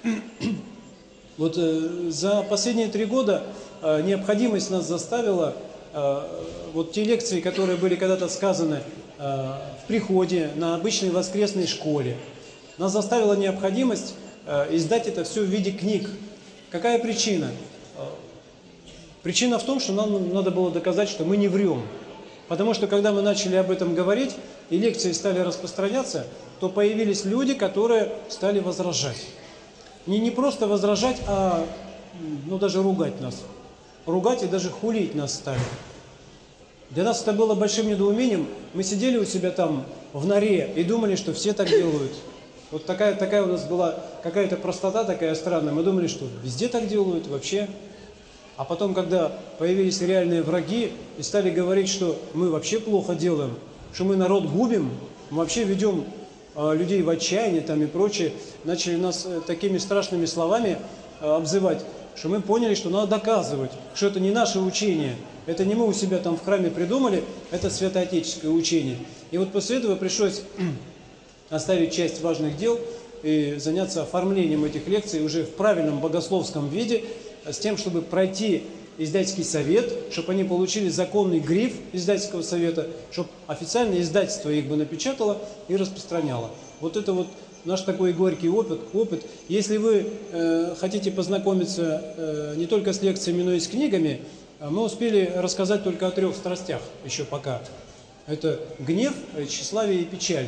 Вот э, за последние три года э, необходимость нас заставила, э, вот те лекции, которые были когда-то сказаны э, в приходе, на обычной воскресной школе, нас заставила необходимость э, издать это все в виде книг. Какая причина? Э, причина в том, что нам надо было доказать, что мы не врем. Потому что когда мы начали об этом говорить, и лекции стали распространяться, то появились люди, которые стали возражать. Не, не просто возражать, а ну, даже ругать нас. Ругать и даже хулить нас стали. Для нас это было большим недоумением. Мы сидели у себя там в норе и думали, что все так делают. Вот такая, такая у нас была какая-то простота такая странная. Мы думали, что везде так делают вообще. А потом, когда появились реальные враги и стали говорить, что мы вообще плохо делаем, что мы народ губим, мы вообще ведем людей в отчаяние там и прочее, начали нас такими страшными словами обзывать, что мы поняли, что надо доказывать, что это не наше учение, это не мы у себя там в храме придумали, это святоотеческое учение. И вот после этого пришлось оставить часть важных дел и заняться оформлением этих лекций уже в правильном богословском виде, с тем, чтобы пройти издательский совет, чтобы они получили законный гриф издательского совета, чтобы официальное издательство их бы напечатало и распространяло. Вот это вот наш такой горький опыт. опыт. Если вы э, хотите познакомиться э, не только с лекциями, но и с книгами, мы успели рассказать только о трех страстях еще пока. Это гнев, тщеславие и печаль.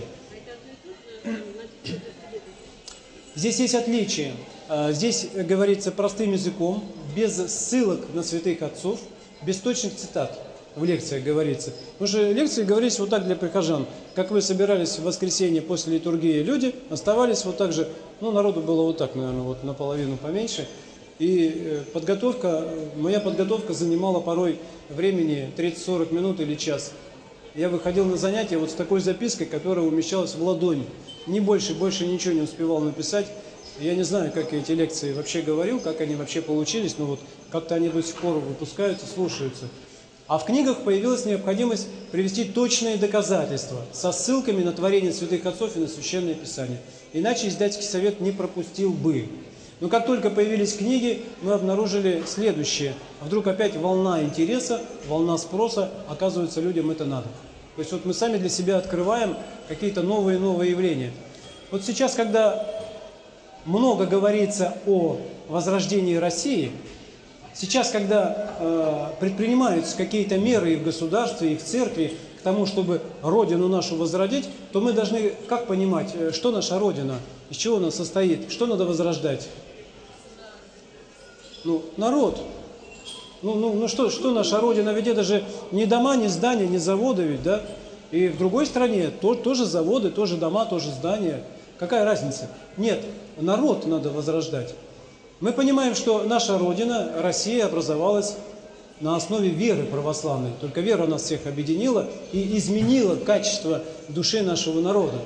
Здесь есть отличие. Здесь говорится простым языком, без ссылок на святых отцов, без точных цитат в лекциях говорится. Потому что лекции говорились вот так для прихожан. Как вы собирались в воскресенье после литургии люди, оставались вот так же, ну народу было вот так, наверное, вот наполовину поменьше. И подготовка, моя подготовка занимала порой времени тридцать-сорок минут или час. Я выходил на занятия вот с такой запиской, которая умещалась в ладонь. Не больше, больше ничего не успевал написать. Я не знаю, как я эти лекции вообще говорил, как они вообще получились, но вот как-то они до сих пор выпускаются, слушаются. А в книгах появилась необходимость привести точные доказательства со ссылками на творение святых отцов и на Священное Писание. Иначе издательский совет не пропустил бы. Но как только появились книги, мы обнаружили следующее. Вдруг опять волна интереса, волна спроса, оказывается, людям это надо. То есть вот мы сами для себя открываем какие-то новые-новые явления. Вот сейчас, когда много говорится о возрождении России, сейчас, когда э, предпринимаются какие-то меры и в государстве, и в церкви к тому, чтобы Родину нашу возродить, то мы должны как понимать, что наша Родина, из чего она состоит, что надо возрождать? Ну, народ. Ну, ну, ну что, что наша Родина? Ведь это же не дома, не здания, не заводы ведь, да? И в другой стране то, тоже заводы, тоже дома, тоже здания. Какая разница? Нет, народ надо возрождать. Мы понимаем, что наша Родина, Россия, образовалась на основе веры православной. Только вера нас всех объединила и изменила качество души нашего народа.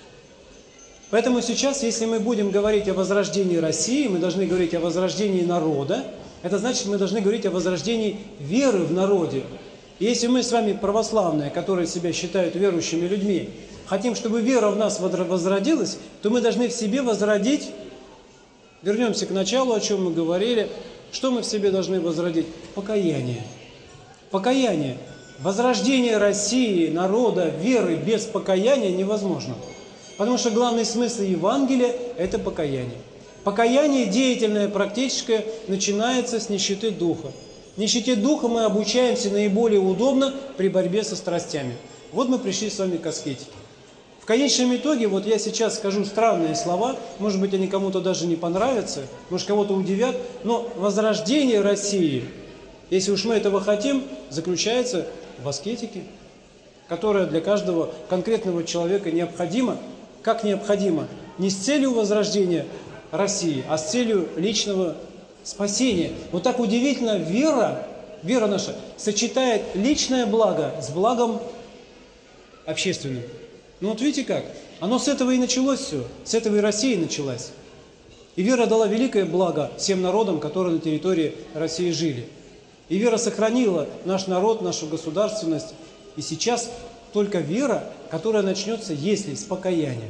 Поэтому сейчас, если мы будем говорить о возрождении России, мы должны говорить о возрождении народа. Это значит, мы должны говорить о возрождении веры в народе. И если мы с вами православные, которые себя считают верующими людьми, хотим, чтобы вера в нас возродилась, то мы должны в себе возродить, вернемся к началу, о чем мы говорили, что мы в себе должны возродить? Покаяние. Покаяние. Возрождение России, народа, веры без покаяния невозможно. Потому что главный смысл Евангелия – это покаяние. Покаяние деятельное, практическое, начинается с нищеты духа. Нищете духа мы обучаемся наиболее удобно при борьбе со страстями. Вот мы пришли с вами к аскетике. В конечном итоге, вот я сейчас скажу странные слова, может быть, они кому-то даже не понравятся, может, кого-то удивят, но возрождение России, если уж мы этого хотим, заключается в аскетике, которая для каждого конкретного человека необходима. Как необходимо? Не с целью возрождения России, а с целью личного спасения. Вот так удивительно вера, вера наша сочетает личное благо с благом общественным. Ну вот видите как? Оно с этого и началось все. С этого и Россия началась. И вера дала великое благо всем народам, которые на территории России жили. И вера сохранила наш народ, нашу государственность. И сейчас только вера, которая начнется, если с покаянием.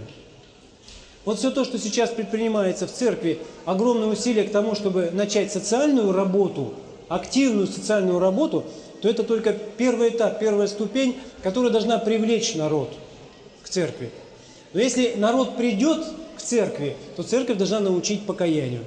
Вот все то, что сейчас предпринимается в церкви, огромные усилия к тому, чтобы начать социальную работу, активную социальную работу, то это только первый этап, первая ступень, которая должна привлечь народ к церкви. Но если народ придет к церкви, то церковь должна научить покаянию.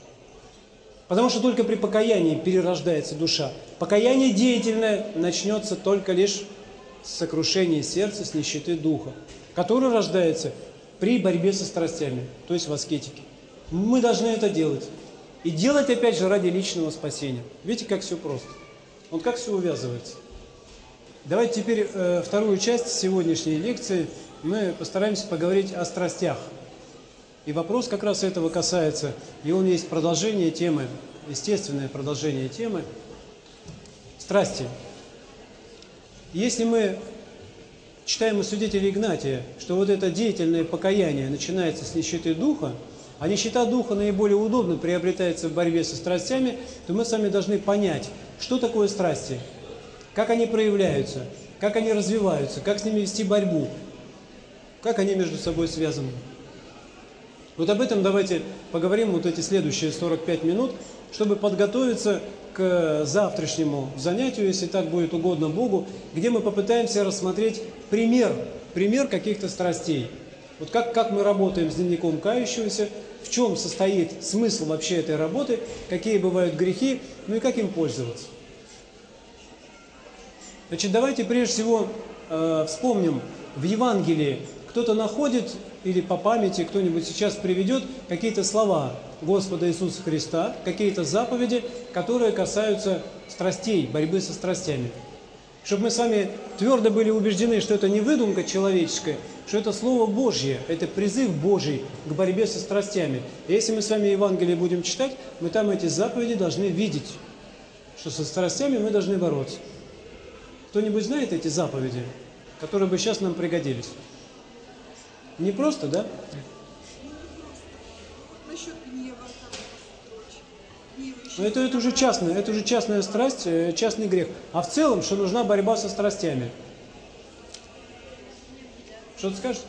Потому что только при покаянии перерождается душа. Покаяние деятельное начнется только лишь с сокрушения сердца, с нищеты духа, которое рождается при борьбе со страстями, то есть в аскетике. Мы должны это делать. И делать, опять же, ради личного спасения. Видите, как все просто. Вот как все увязывается. Давайте теперь э, вторую часть сегодняшней лекции мы постараемся поговорить о страстях. И вопрос как раз этого касается, и он есть продолжение темы, естественное продолжение темы страсти. Если мы читаем у святителя Игнатия, что вот это деятельное покаяние начинается с нищеты духа, а нищета духа наиболее удобно приобретается в борьбе со страстями, то мы сами должны понять, что такое страсти, как они проявляются, как они развиваются, как с ними вести борьбу, как они между собой связаны. Вот об этом давайте поговорим вот эти следующие сорок пять минут, чтобы подготовиться к завтрашнему занятию, если так будет угодно Богу, где мы попытаемся рассмотреть пример, пример каких-то страстей. Вот как, как мы работаем с дневником кающегося, в чем состоит смысл вообще этой работы, какие бывают грехи, ну и как им пользоваться. Значит, давайте прежде всего э, вспомним, в Евангелии кто-то находит, или по памяти кто-нибудь сейчас приведет какие-то слова Господа Иисуса Христа, какие-то заповеди, которые касаются страстей, борьбы со страстями. Чтобы мы с вами твердо были убеждены, что это не выдумка человеческая, что это Слово Божье, это призыв Божий к борьбе со страстями. И если мы с вами Евангелие будем читать, мы там эти заповеди должны видеть, что со страстями мы должны бороться. Кто-нибудь знает эти заповеди, которые бы сейчас нам пригодились? Не просто, да? Насчет гнева, Но это, это уже частная, это уже частная страсть, частный грех. А в целом, что нужна борьба со страстями. Что ты скажешь?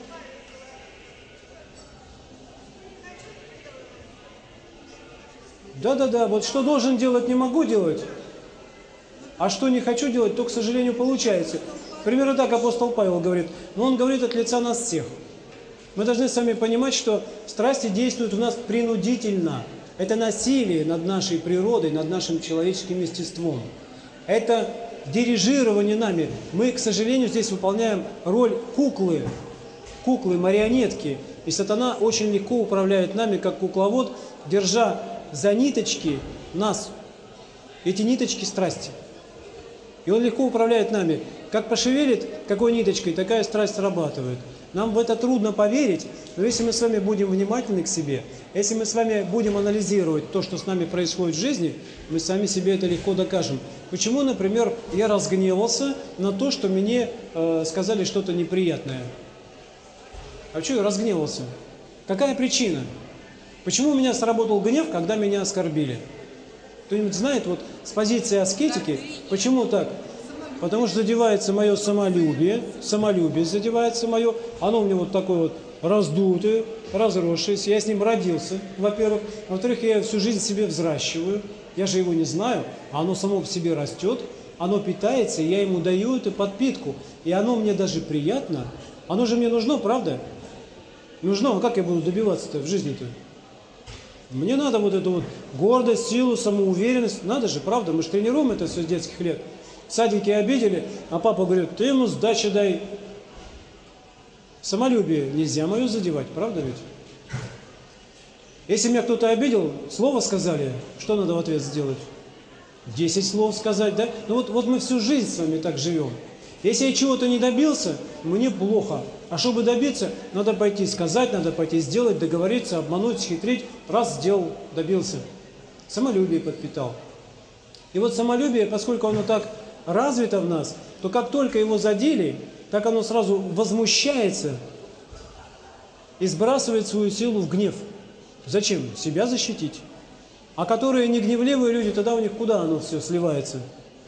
Да-да-да, вот что должен делать, не могу делать, а что не хочу делать, то, к сожалению, получается. Примерно так апостол Павел говорит, но он говорит от лица нас всех. Мы должны сами понимать, что страсти действуют в нас принудительно. Это насилие над нашей природой, над нашим человеческим естеством. Это дирижирование нами. Мы, к сожалению, здесь выполняем роль куклы, куклы, марионетки. И сатана очень легко управляет нами, как кукловод, держа за ниточки нас, эти ниточки страсти. И он легко управляет нами. Как пошевелит какой ниточкой, такая страсть срабатывает. Нам в это трудно поверить, но если мы с вами будем внимательны к себе, если мы с вами будем анализировать то, что с нами происходит в жизни, мы сами себе это легко докажем. Почему, например, я разгневался на то, что мне э, сказали что-то неприятное? А почему я разгневался? Какая причина? Почему у меня сработал гнев, когда меня оскорбили? Кто-нибудь знает, вот с позиции аскетики, почему так? Потому что задевается мое самолюбие, самолюбие задевается мое, оно у меня вот такое вот раздутое, разросшееся, я с ним родился, во-первых. Во-вторых, я всю жизнь себе взращиваю, я же его не знаю, а оно само по себе растет, оно питается, и я ему даю эту подпитку, и оно мне даже приятно, оно же мне нужно, правда? Нужно, а как я буду добиваться-то в жизни-то? Мне надо вот эту вот гордость, силу, самоуверенность, надо же, правда, мы же тренируем это все с детских лет. В садике обидели, а папа говорит, ты ему сдачи дай. Самолюбие нельзя мое задевать, правда ведь? Если меня кто-то обидел, слово сказали, что надо в ответ сделать? Десять слов сказать, да? Ну вот, вот мы всю жизнь с вами так живем. Если я чего-то не добился, мне плохо. А чтобы добиться, надо пойти сказать, надо пойти сделать, договориться, обмануть, схитрить. Раз сделал, добился. Самолюбие подпитал. И вот самолюбие, поскольку оно так развито в нас, то как только его задели, так оно сразу возмущается и сбрасывает свою силу в гнев. Зачем? Себя защитить. А которые не гневливые люди, тогда у них куда оно все сливается?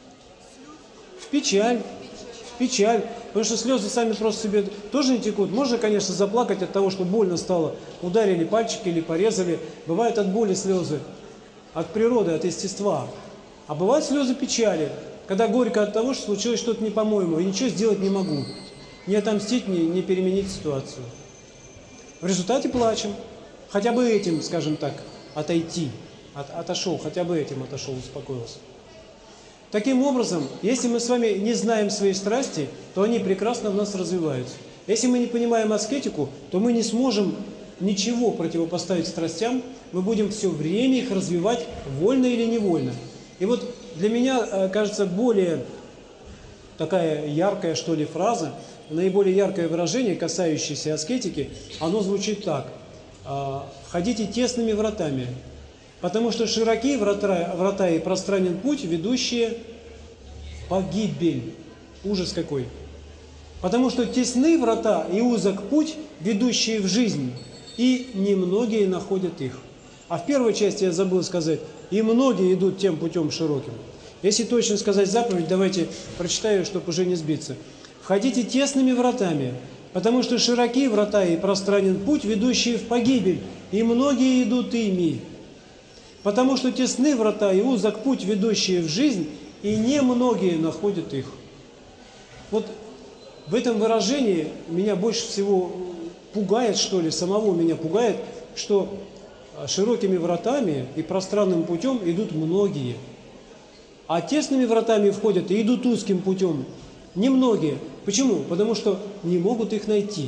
В печаль. В печаль. Потому что слезы сами просто себе тоже не текут. Можно, конечно, заплакать от того, что больно стало. Ударили пальчики или порезали. Бывают от боли слезы. От природы, от естества. А бывают слезы печали. Когда горько от того, что случилось что-то не по-моему, и ничего сделать не могу. Не отомстить, не, не переменить ситуацию. В результате плачем. Хотя бы этим, скажем так, отойти. От, отошел, хотя бы этим отошел, успокоился. Таким образом, если мы с вами не знаем свои страсти, то они прекрасно в нас развиваются. Если мы не понимаем аскетику, то мы не сможем ничего противопоставить страстям, мы будем все время их развивать, вольно или невольно. И вот для меня, кажется, более такая яркая, что ли, фраза, наиболее яркое выражение, касающееся аскетики, оно звучит так. «Входите тесными вратами, потому что широки врата, врата и пространен путь, ведущие в погибель». Ужас какой! Потому что тесны врата и узок путь, ведущие в жизнь, и немногие находят их. А в первой части я забыл сказать, и многие идут тем путем широким. Если точно сказать заповедь, давайте прочитаю, чтобы уже не сбиться. «Входите тесными вратами, потому что широки врата и пространен путь, ведущие в погибель, и многие идут ими. Потому что тесны врата и узок путь, ведущие в жизнь, и немногие находят их». Вот в этом выражении меня больше всего пугает, что ли, самого меня пугает, что широкими вратами и пространным путем идут многие, а тесными вратами входят и идут узким путем немногие. Почему? Потому что не могут их найти.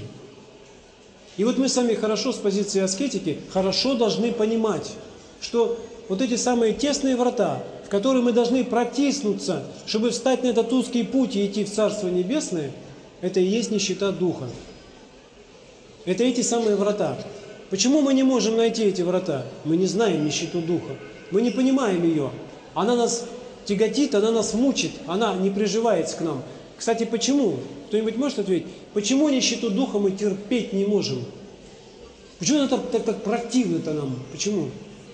И вот мы с вами хорошо с позиции аскетики, хорошо должны понимать, что вот эти самые тесные врата, в которые мы должны протиснуться, чтобы встать на этот узкий путь и идти в Царство Небесное, это и есть нищета духа. Это эти самые врата. Почему мы не можем найти эти врата? Мы не знаем нищету духа. Мы не понимаем ее. Она нас тяготит, она нас мучит, она не приживается к нам. Кстати, почему? Кто-нибудь может ответить? Почему нищету духа мы терпеть не можем? Почему она так, так, так противна-то нам? Почему?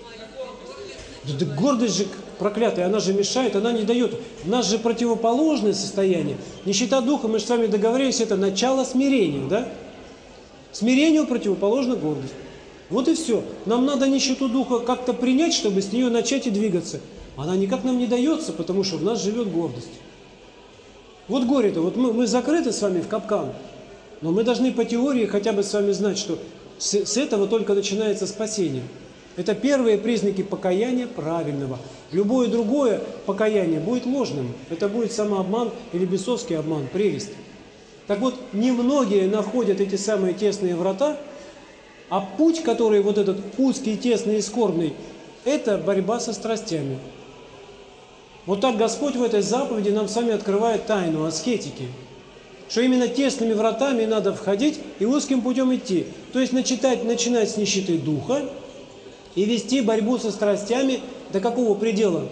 Да, да гордость же проклятая, она же мешает, она не дает. У нас же противоположное состояние. Нищета духа, мы же с вами договорились, это начало смирения, да? Смирению противоположна гордость. Вот и все. Нам надо нищету духа как-то принять, чтобы с нее начать и двигаться. Она никак нам не дается, потому что в нас живет гордость. Вот горе-то, вот мы, мы закрыты с вами в капкан, но мы должны по теории хотя бы с вами знать, что с, с этого только начинается спасение. Это первые признаки покаяния правильного. Любое другое покаяние будет ложным. Это будет самообман или бесовский обман, прелесть. Так вот, немногие находят эти самые тесные врата, а путь, который вот этот узкий, тесный и скорбный, это борьба со страстями. Вот так Господь в этой заповеди нам с вами открывает тайну аскетики, что именно тесными вратами надо входить и узким путем идти. То есть начинать, начинать с нищеты духа и вести борьбу со страстями до какого предела?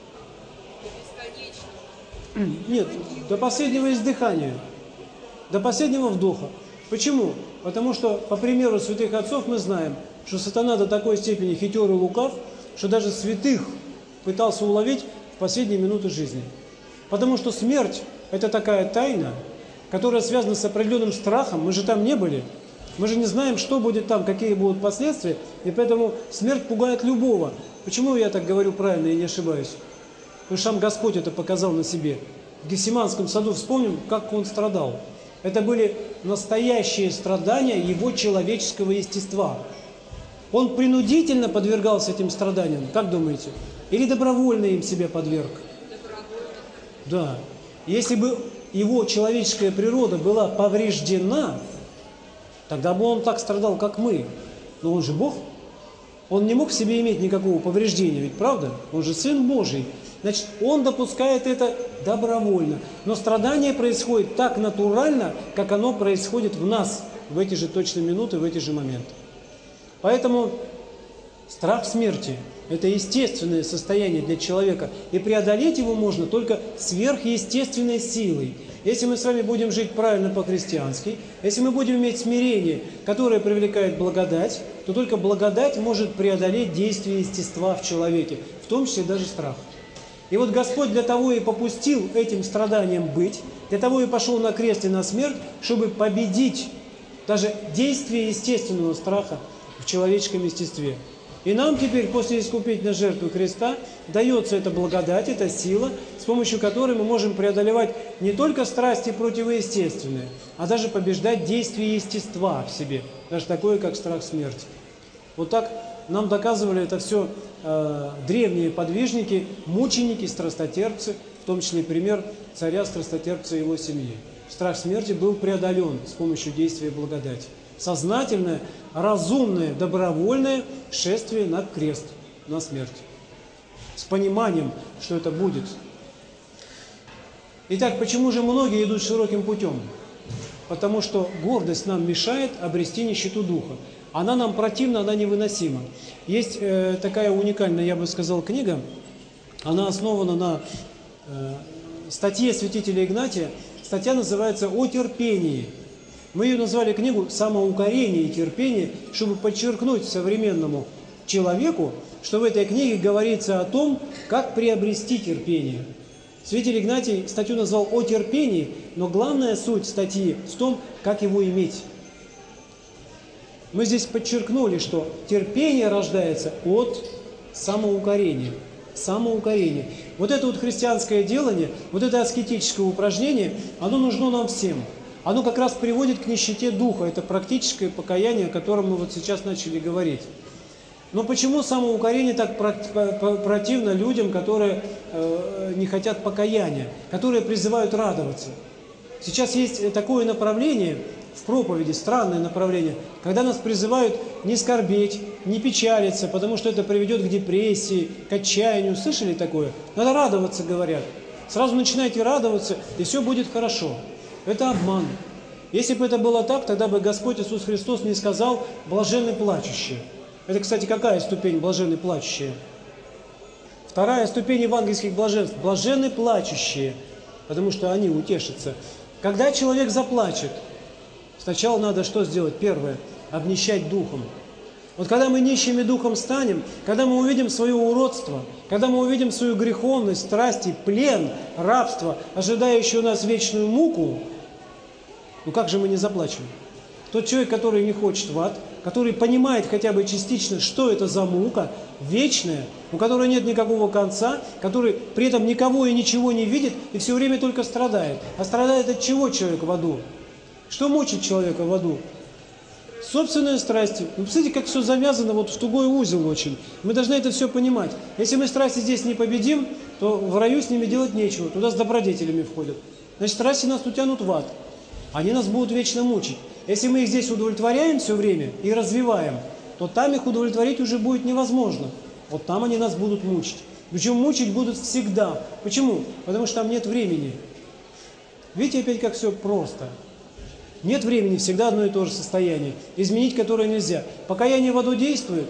Нет, до последнего издыхания, до последнего вдоха. Почему? Потому что, по примеру святых отцов, мы знаем, что сатана до такой степени хитер и лукав, что даже святых пытался уловить в последние минуты жизни. Потому что смерть – это такая тайна, которая связана с определенным страхом. Мы же там не были. Мы же не знаем, что будет там, какие будут последствия. И поэтому смерть пугает любого. Почему я так говорю правильно и не ошибаюсь? Потому что сам Господь это показал на себе. В Гефсиманском саду вспомним, как Он страдал. Это были настоящие страдания Его человеческого естества. Он принудительно подвергался этим страданиям, как думаете? Или добровольно им себя подверг? Добровольно. Да. Если бы Его человеческая природа была повреждена, тогда бы Он так страдал, как мы. Но Он же Бог. Он не мог в себе иметь никакого повреждения, ведь правда? Он же Сын Божий. Значит, Он допускает это добровольно. Но страдание происходит так натурально, как оно происходит в нас в эти же точные минуты, в эти же моменты. Поэтому страх смерти – это естественное состояние для человека. И преодолеть его можно только сверхъестественной силой. Если мы с вами будем жить правильно по-христиански, если мы будем иметь смирение, которое привлекает благодать, то только благодать может преодолеть действие естества в человеке, в том числе даже страх. И вот Господь для того и попустил этим страданиям быть, для того и пошел на крест и на смерть, чтобы победить даже действие естественного страха в человеческом естестве. И нам теперь, после искупительной жертвы Христа, дается эта благодать, эта сила, с помощью которой мы можем преодолевать не только страсти противоестественные, а даже побеждать действие естества в себе, даже такое, как страх смерти. Вот так нам доказывали это все э, древние подвижники, мученики, страстотерпцы, в том числе пример царя-страстотерпца и его семьи. Страх смерти был преодолен с помощью действия благодати. Сознательное, разумное, добровольное шествие на крест, на смерть. С пониманием, что это будет. Итак, почему же многие идут широким путем? Потому что гордость нам мешает обрести нищету духа. Она нам противна, она невыносима. Есть э, такая уникальная, я бы сказал, книга. Она основана на э, статье святителя Игнатия. Статья называется «О терпении». Мы ее назвали книгу «Самоукорение и терпение», чтобы подчеркнуть современному человеку, что в этой книге говорится о том, как приобрести терпение. Святитель Игнатий статью назвал «О терпении», но главная суть статьи в том, как его иметь. Мы здесь подчеркнули, что терпение рождается от самоукорения. Самоукорение. Вот это вот христианское делание, вот это аскетическое упражнение, оно нужно нам всем. Оно как раз приводит к нищете духа. Это практическое покаяние, о котором мы вот сейчас начали говорить. Но почему самоукорение так противно людям, которые э, не хотят покаяния, которые призывают радоваться? Сейчас есть такое направление в проповеди, странное направление, когда нас призывают не скорбеть, не печалиться, потому что это приведет к депрессии, к отчаянию. Слышали такое? Надо радоваться, говорят. Сразу начинайте радоваться, и все будет хорошо. Это обман. Если бы это было так, тогда бы Господь Иисус Христос не сказал «блаженны плачущие». Это, кстати, какая ступень блаженны плачущие? Вторая ступень евангельских блаженств – блаженны плачущие, потому что они утешатся. Когда человек заплачет, сначала надо что сделать? Первое – обнищать духом. Вот когда мы нищими духом станем, когда мы увидим свое уродство, когда мы увидим свою греховность, страсти, плен, рабство, ожидающее у нас вечную муку, ну как же мы не заплачем? Тот человек, который не хочет в ад, который понимает хотя бы частично, что это за мука вечная, у которой нет никакого конца, который при этом никого и ничего не видит и все время только страдает. А страдает от чего человек в аду? Что мучит человека в аду? Собственные страсти. Ну, посмотрите, как все завязано вот в тугой узел очень. Мы должны это все понимать. Если мы страсти здесь не победим, то в раю с ними делать нечего. Туда с добродетелями входят. Значит, страсти нас утянут в ад. Они нас будут вечно мучить. Если мы их здесь удовлетворяем все время и развиваем, то там их удовлетворить уже будет невозможно. Вот там они нас будут мучить. Причем мучить будут всегда. Почему? Потому что там нет времени. Видите, опять как все просто. Нет времени, всегда одно и то же состояние, изменить которое нельзя. Покаяние в аду действует?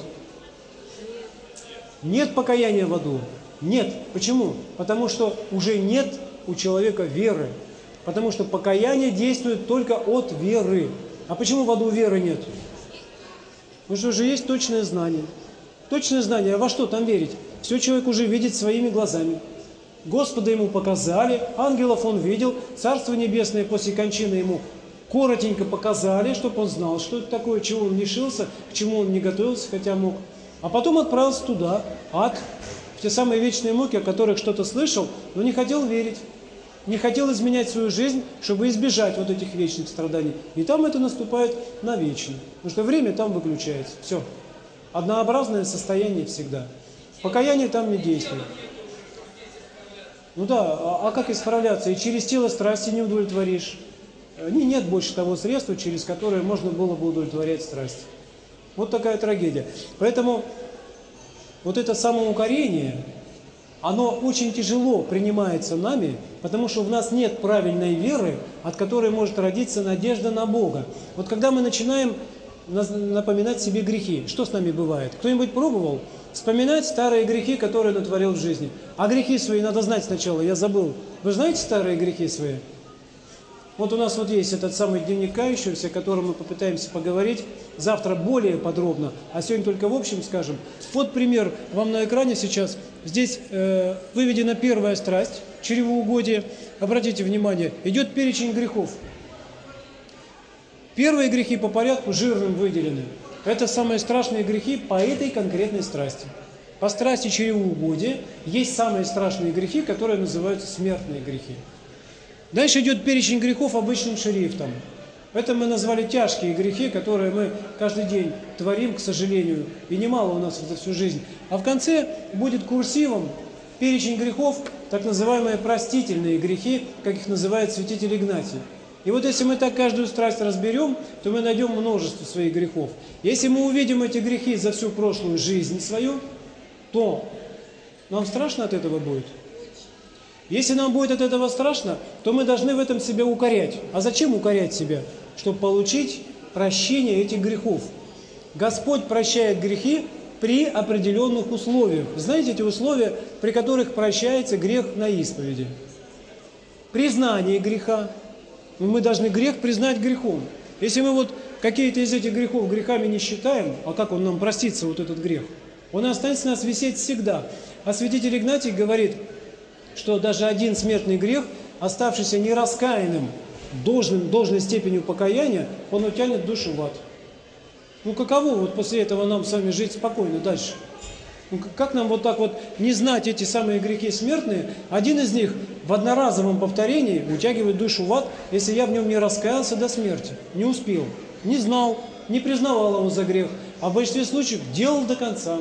Нет покаяния в аду. Нет. Почему? Потому что уже нет у человека веры. Потому что покаяние действует только от веры. А почему в аду веры нет? Потому что уже есть точное знание. Точное знание, а во что там верить? Все человек уже видит своими глазами. Господа ему показали, ангелов он видел, Царство Небесное после кончины ему коротенько показали, чтобы он знал, что это такое, чего он лишился, к чему он не готовился, хотя мог. А потом отправился туда, ад, в те самые вечные муки, о которых что-то слышал, но не хотел верить. Не хотел изменять свою жизнь, чтобы избежать вот этих вечных страданий. И там это наступает навечно. Потому что время там выключается. Все. Однообразное состояние всегда. Покаяние там не действует. Ну да, а, а как исправляться? И через тело страсти не удовлетворишь. Не, нет больше того средства, через которое можно было бы удовлетворять страсть. Вот такая трагедия. Поэтому вот это самоукорение, оно очень тяжело принимается нами, потому что в нас нет правильной веры, от которой может родиться надежда на Бога. Вот когда мы начинаем напоминать себе грехи, что с нами бывает? Кто-нибудь пробовал вспоминать старые грехи, которые натворил в жизни? А грехи свои надо знать сначала, я забыл. Вы знаете старые грехи свои? Вот у нас вот есть этот самый дневник кающегося, о котором мы попытаемся поговорить завтра более подробно, а сегодня только в общем скажем. Вот пример вам на экране сейчас. Здесь э, выведена первая страсть, чревоугодие. Обратите внимание, идет перечень грехов. Первые грехи по порядку жирным выделены. Это самые страшные грехи по этой конкретной страсти. По страсти чревоугодия есть самые страшные грехи, которые называются смертные грехи. Дальше идет перечень грехов обычным шрифтом. Это мы назвали тяжкие грехи, которые мы каждый день творим, к сожалению, и немало у нас за всю жизнь. А в конце будет курсивом перечень грехов, так называемые простительные грехи, как их называет святитель Игнатий. И вот если мы так каждую страсть разберем, то мы найдем множество своих грехов. Если мы увидим эти грехи за всю прошлую жизнь свою, то нам страшно от этого будет. Если нам будет от этого страшно, то мы должны в этом себя укорять. А зачем укорять себя? Чтобы получить прощение этих грехов. Господь прощает грехи при определенных условиях. Знаете эти условия, при которых прощается грех на исповеди? Признание греха. Мы должны грех признать грехом. Если мы вот какие-то из этих грехов грехами не считаем, а как он нам простится, вот этот грех? Он останется нас висеть всегда. А святитель Игнатий говорит, что даже один смертный грех, оставшийся нераскаянным, должным, должной степенью покаяния, он утянет душу в ад. Ну каково вот после этого нам с вами жить спокойно дальше? Ну, как нам вот так вот не знать эти самые грехи смертные? Один из них в одноразовом повторении утягивает душу в ад, если я в нем не раскаялся до смерти, не успел, не знал, не признавал его за грех, а в большинстве случаев делал до конца.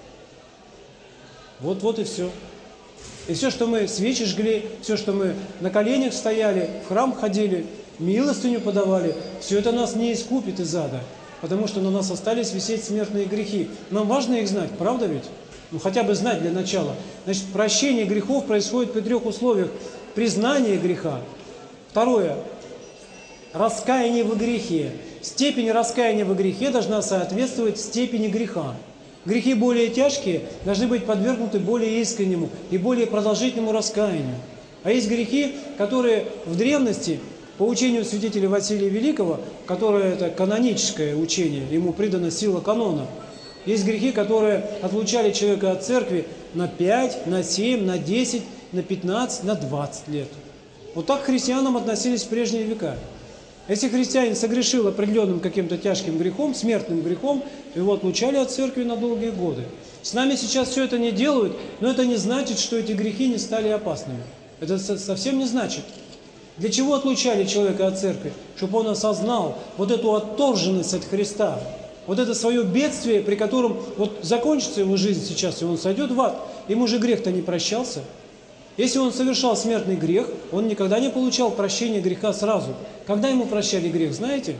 Вот-вот и все. И все, что мы свечи жгли, все, что мы на коленях стояли, в храм ходили, милостыню подавали, все это нас не искупит из ада, потому что на нас остались висеть смертные грехи. Нам важно их знать, правда ведь? Ну хотя бы знать для начала. Значит, прощение грехов происходит при трех условиях. Признание греха. Второе. Раскаяние во грехе. Степень раскаяния во грехе должна соответствовать степени греха. Грехи более тяжкие должны быть подвергнуты более искреннему и более продолжительному раскаянию. А есть грехи, которые в древности, по учению святителя Василия Великого, которое это каноническое учение, ему придана сила канона, есть грехи, которые отлучали человека от церкви на пять, на семь, на десять, на пятнадцать, на двадцать лет. Вот так к христианам относились в прежние века. Если христианин согрешил определенным каким-то тяжким грехом, смертным грехом, то его отлучали от церкви на долгие годы. С нами сейчас все это не делают, но это не значит, что эти грехи не стали опасными. Это совсем не значит. Для чего отлучали человека от церкви? Чтобы он осознал вот эту отторженность от Христа, вот это свое бедствие, при котором вот закончится его жизнь сейчас, и он сойдет в ад. Ему же грех-то не прощался. Если он совершал смертный грех, он никогда не получал прощения греха сразу. Когда ему прощали грех, знаете?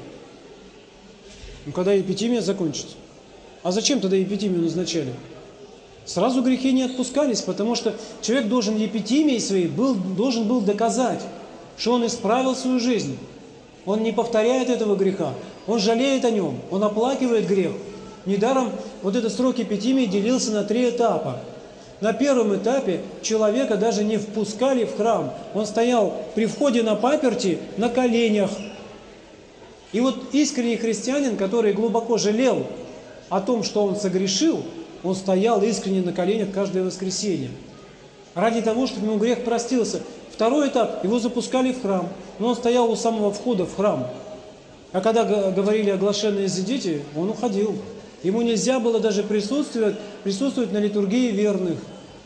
Ну, когда епитимия закончится. А зачем тогда епитимию назначали? Сразу грехи не отпускались, потому что человек должен епитимией своей был, должен был доказать, что он исправил свою жизнь. Он не повторяет этого греха, он жалеет о нем, он оплакивает грех. Недаром вот этот срок епитимии делился на три этапа. На первом этапе человека даже не впускали в храм. Он стоял при входе на паперти на коленях. И вот искренний христианин, который глубоко жалел о том, что он согрешил, он стоял искренне на коленях каждое воскресенье. Ради того, чтобы ему грех простился. Второй этап, его запускали в храм, но он стоял у самого входа в храм. А когда говорили оглашенные дети, он уходил. Ему нельзя было даже присутствовать, присутствовать на литургии верных.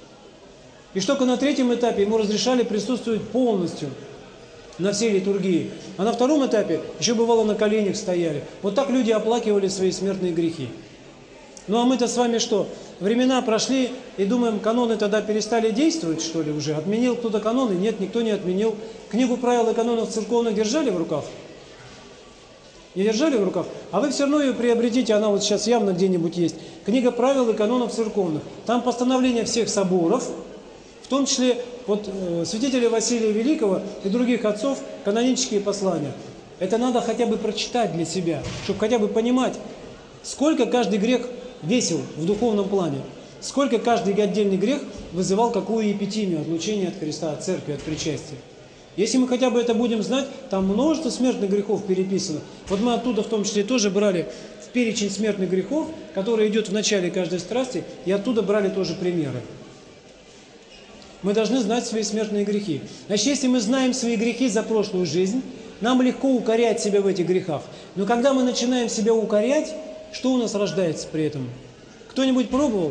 И только на третьем этапе ему разрешали присутствовать полностью на всей литургии. А на втором этапе еще бывало на коленях стояли. Вот так люди оплакивали свои смертные грехи. Ну а мы-то с вами что? Времена прошли и думаем, каноны тогда перестали действовать, что ли, уже? Отменил кто-то каноны? Нет, никто не отменил. Книгу правил и канонов церковных держали в руках? Не держали в руках? А вы все равно ее приобретите, она вот сейчас явно где-нибудь есть. Книга правил и канонов церковных. Там постановления всех соборов, в том числе вот э, святителя Василия Великого и других отцов, канонические послания. Это надо хотя бы прочитать для себя, чтобы хотя бы понимать, сколько каждый грех весил в духовном плане, сколько каждый отдельный грех вызывал какую епитимию, отлучение от Христа, от церкви, от причастия. Если мы хотя бы это будем знать, там множество смертных грехов переписано. Вот мы оттуда в том числе тоже брали в перечень смертных грехов, который идет в начале каждой страсти, и оттуда брали тоже примеры. Мы должны знать свои смертные грехи. Значит, если мы знаем свои грехи за прошлую жизнь, нам легко укорять себя в этих грехах. Но когда мы начинаем себя укорять, что у нас рождается при этом? Кто-нибудь пробовал?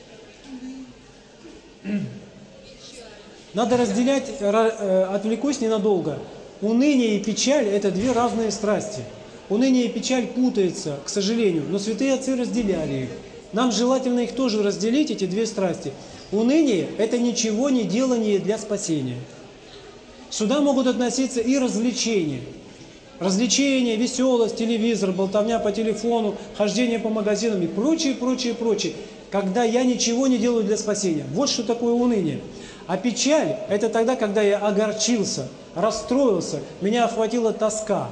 Надо разделять, отвлекусь ненадолго. Уныние и печаль – это две разные страсти. Уныние и печаль путаются, к сожалению, но святые отцы разделяли их. Нам желательно их тоже разделить, эти две страсти. Уныние – это ничего не делание для спасения. Сюда могут относиться и развлечения. Развлечения, веселость, телевизор, болтовня по телефону, хождение по магазинам и прочее, прочее, прочее. Когда я ничего не делаю для спасения. Вот что такое уныние. А печаль – это тогда, когда я огорчился, расстроился, меня охватила тоска.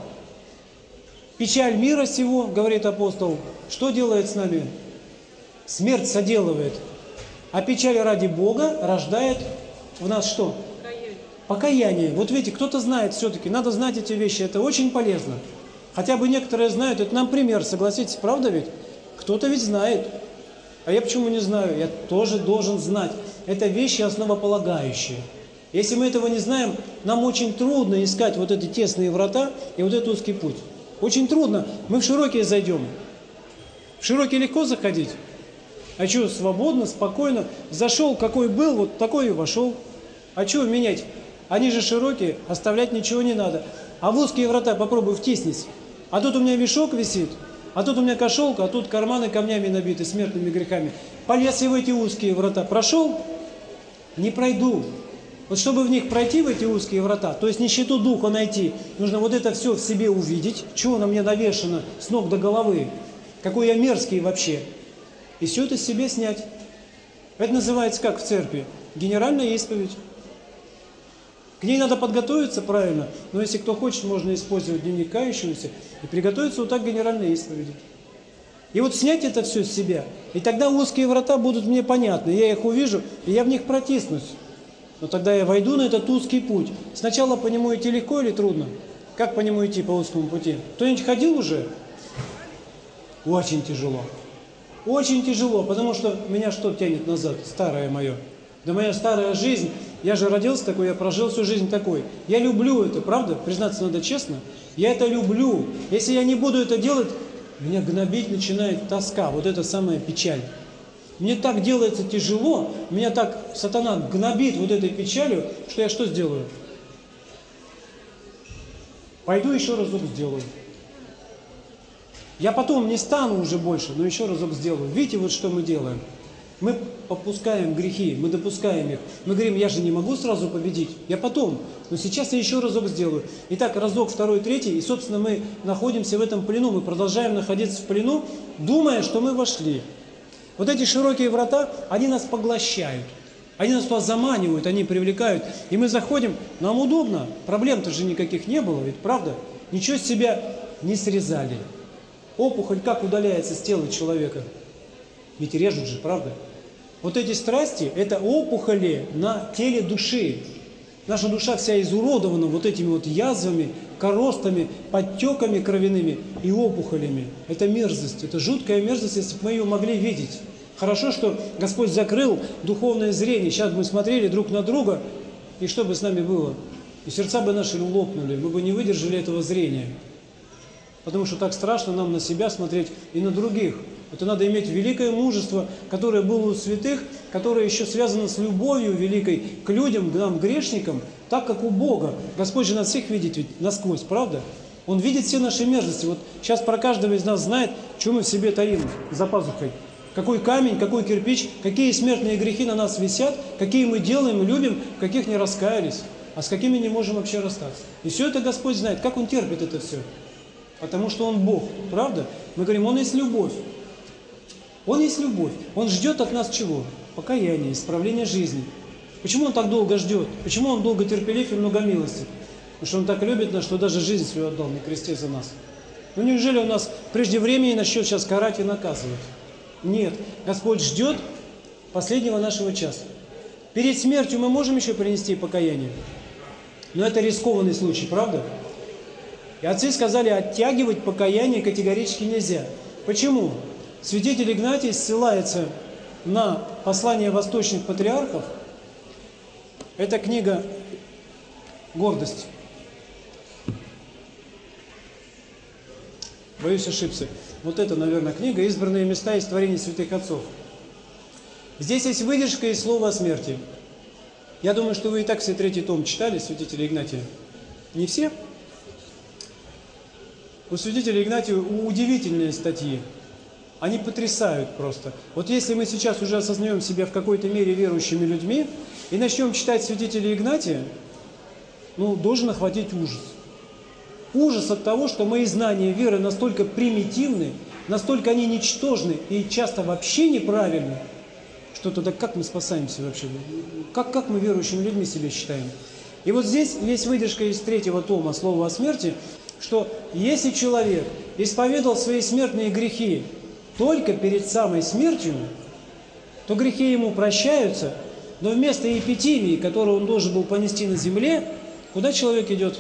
Печаль мира сего, говорит апостол, что делает с нами? Смерть соделывает. А печаль ради Бога рождает в нас что? Покаяние. Покаяние. Вот видите, кто-то знает все-таки, надо знать эти вещи, это очень полезно. Хотя бы некоторые знают, это нам пример, согласитесь, правда ведь? Кто-то ведь знает. А я почему не знаю? Я тоже должен знать. Это вещи основополагающие. Если мы этого не знаем, нам очень трудно искать вот эти тесные врата и вот этот узкий путь. Очень трудно. Мы в широкие зайдем. В широкие легко заходить. А что, свободно, спокойно. Зашел, какой был, вот такой и вошел. А что менять? Они же широкие, оставлять ничего не надо. А в узкие врата попробуй втиснись. А тут у меня мешок висит, а тут у меня кошелка, а тут карманы камнями набиты, смертными грехами. Полез я в эти узкие врата. Прошел? Не пройду. Вот чтобы в них пройти, в эти узкие врата, то есть нищету духа найти, нужно вот это все в себе увидеть, чего на мне навешено с ног до головы, какой я мерзкий вообще. И все это себе снять. Это называется как в церкви? Генеральная исповедь. К ней надо подготовиться правильно, но если кто хочет, можно использовать дневник кающегося и приготовиться вот так к генеральной исповеди. И вот снять это все с себя, и тогда узкие врата будут мне понятны, я их увижу, и я в них протиснусь. Но тогда я войду на этот узкий путь. Сначала по нему идти легко или трудно? Как по нему идти, по узкому пути? Кто-нибудь ходил уже? Очень тяжело. Очень тяжело, потому что меня что тянет назад? Старое мое. Да моя старая жизнь, я же родился такой, я прожил всю жизнь такой. Я люблю это, правда? Признаться надо честно. Я это люблю. Если я не буду это делать, меня гнобить начинает тоска, вот это самая печаль. Мне так делается тяжело, меня так сатана гнобит вот этой печалью, что я что сделаю? Пойду еще разок сделаю. Я потом не стану уже больше, но еще разок сделаю. Видите, вот что мы делаем? Мы попускаем грехи, мы допускаем их. Мы говорим, я же не могу сразу победить, я потом. Но сейчас я еще разок сделаю. Итак, разок, второй, третий. И, собственно, мы находимся в этом плену. Мы продолжаем находиться в плену, думая, что мы вошли. Вот эти широкие врата, они нас поглощают. Они нас туда заманивают, они привлекают. И мы заходим, нам удобно. Проблем-то же никаких не было, ведь правда? Ничего с себя не срезали. Опухоль как удаляется с тела человека? Ведь режут же, правда? Вот эти страсти – это опухоли на теле души. Наша душа вся изуродована вот этими вот язвами, коростами, подтеками кровяными и опухолями. Это мерзость, это жуткая мерзость, если бы мы ее могли видеть. Хорошо, что Господь закрыл духовное зрение. Сейчас бы мы смотрели друг на друга, и что бы с нами было? И сердца бы наши лопнули, мы бы не выдержали этого зрения. Потому что так страшно нам на себя смотреть и на других. Это надо иметь великое мужество, которое было у святых, которое еще связано с любовью великой к людям, к нам, грешникам, так как у Бога. Господь же нас всех видит ведь насквозь, правда? Он видит все наши мерзости. Вот сейчас про каждого из нас знает, что мы в себе таим за пазухой. Какой камень, какой кирпич, какие смертные грехи на нас висят, какие мы делаем и любим, в каких не раскаялись, а с какими не можем вообще расстаться. И все это Господь знает. Как Он терпит это все? Потому что Он Бог, правда? Мы говорим, Он есть любовь. Он есть любовь. Он ждет от нас чего? Покаяния, исправления жизни. Почему Он так долго ждет? Почему Он долго терпелив и многомилостив? Потому что Он так любит нас, что даже жизнь свою отдал на кресте за нас. Ну неужели Он нас прежде времени начнет сейчас карать и наказывать? Нет. Господь ждет последнего нашего часа. Перед смертью мы можем еще принести покаяние? Но это рискованный случай, правда? И отцы сказали, оттягивать покаяние категорически нельзя. Почему? Святитель Игнатий ссылается на послание восточных патриархов. Это книга «Гордость». Боюсь ошибся. Вот это, наверное, книга «Избранные места из творений святых отцов». Здесь есть выдержка из слова о смерти. Я думаю, что вы и так все третий том читали, святителя Игнатия. Не все? У святителя Игнатия удивительные статьи. Они потрясают просто. Вот если мы сейчас уже осознаем себя в какой-то мере верующими людьми и начнем читать святителя Игнатия, ну, должен охватить ужас. Ужас от того, что мои знания веры настолько примитивны, настолько они ничтожны и часто вообще неправильны, что тогда как мы спасаемся вообще? Как, как мы верующими людьми себя считаем? И вот здесь есть выдержка из третьего тома «Слова о смерти», что если человек исповедал свои смертные грехи только перед самой смертью, то грехи ему прощаются, но вместо епитимии, которую он должен был понести на земле, куда человек идет?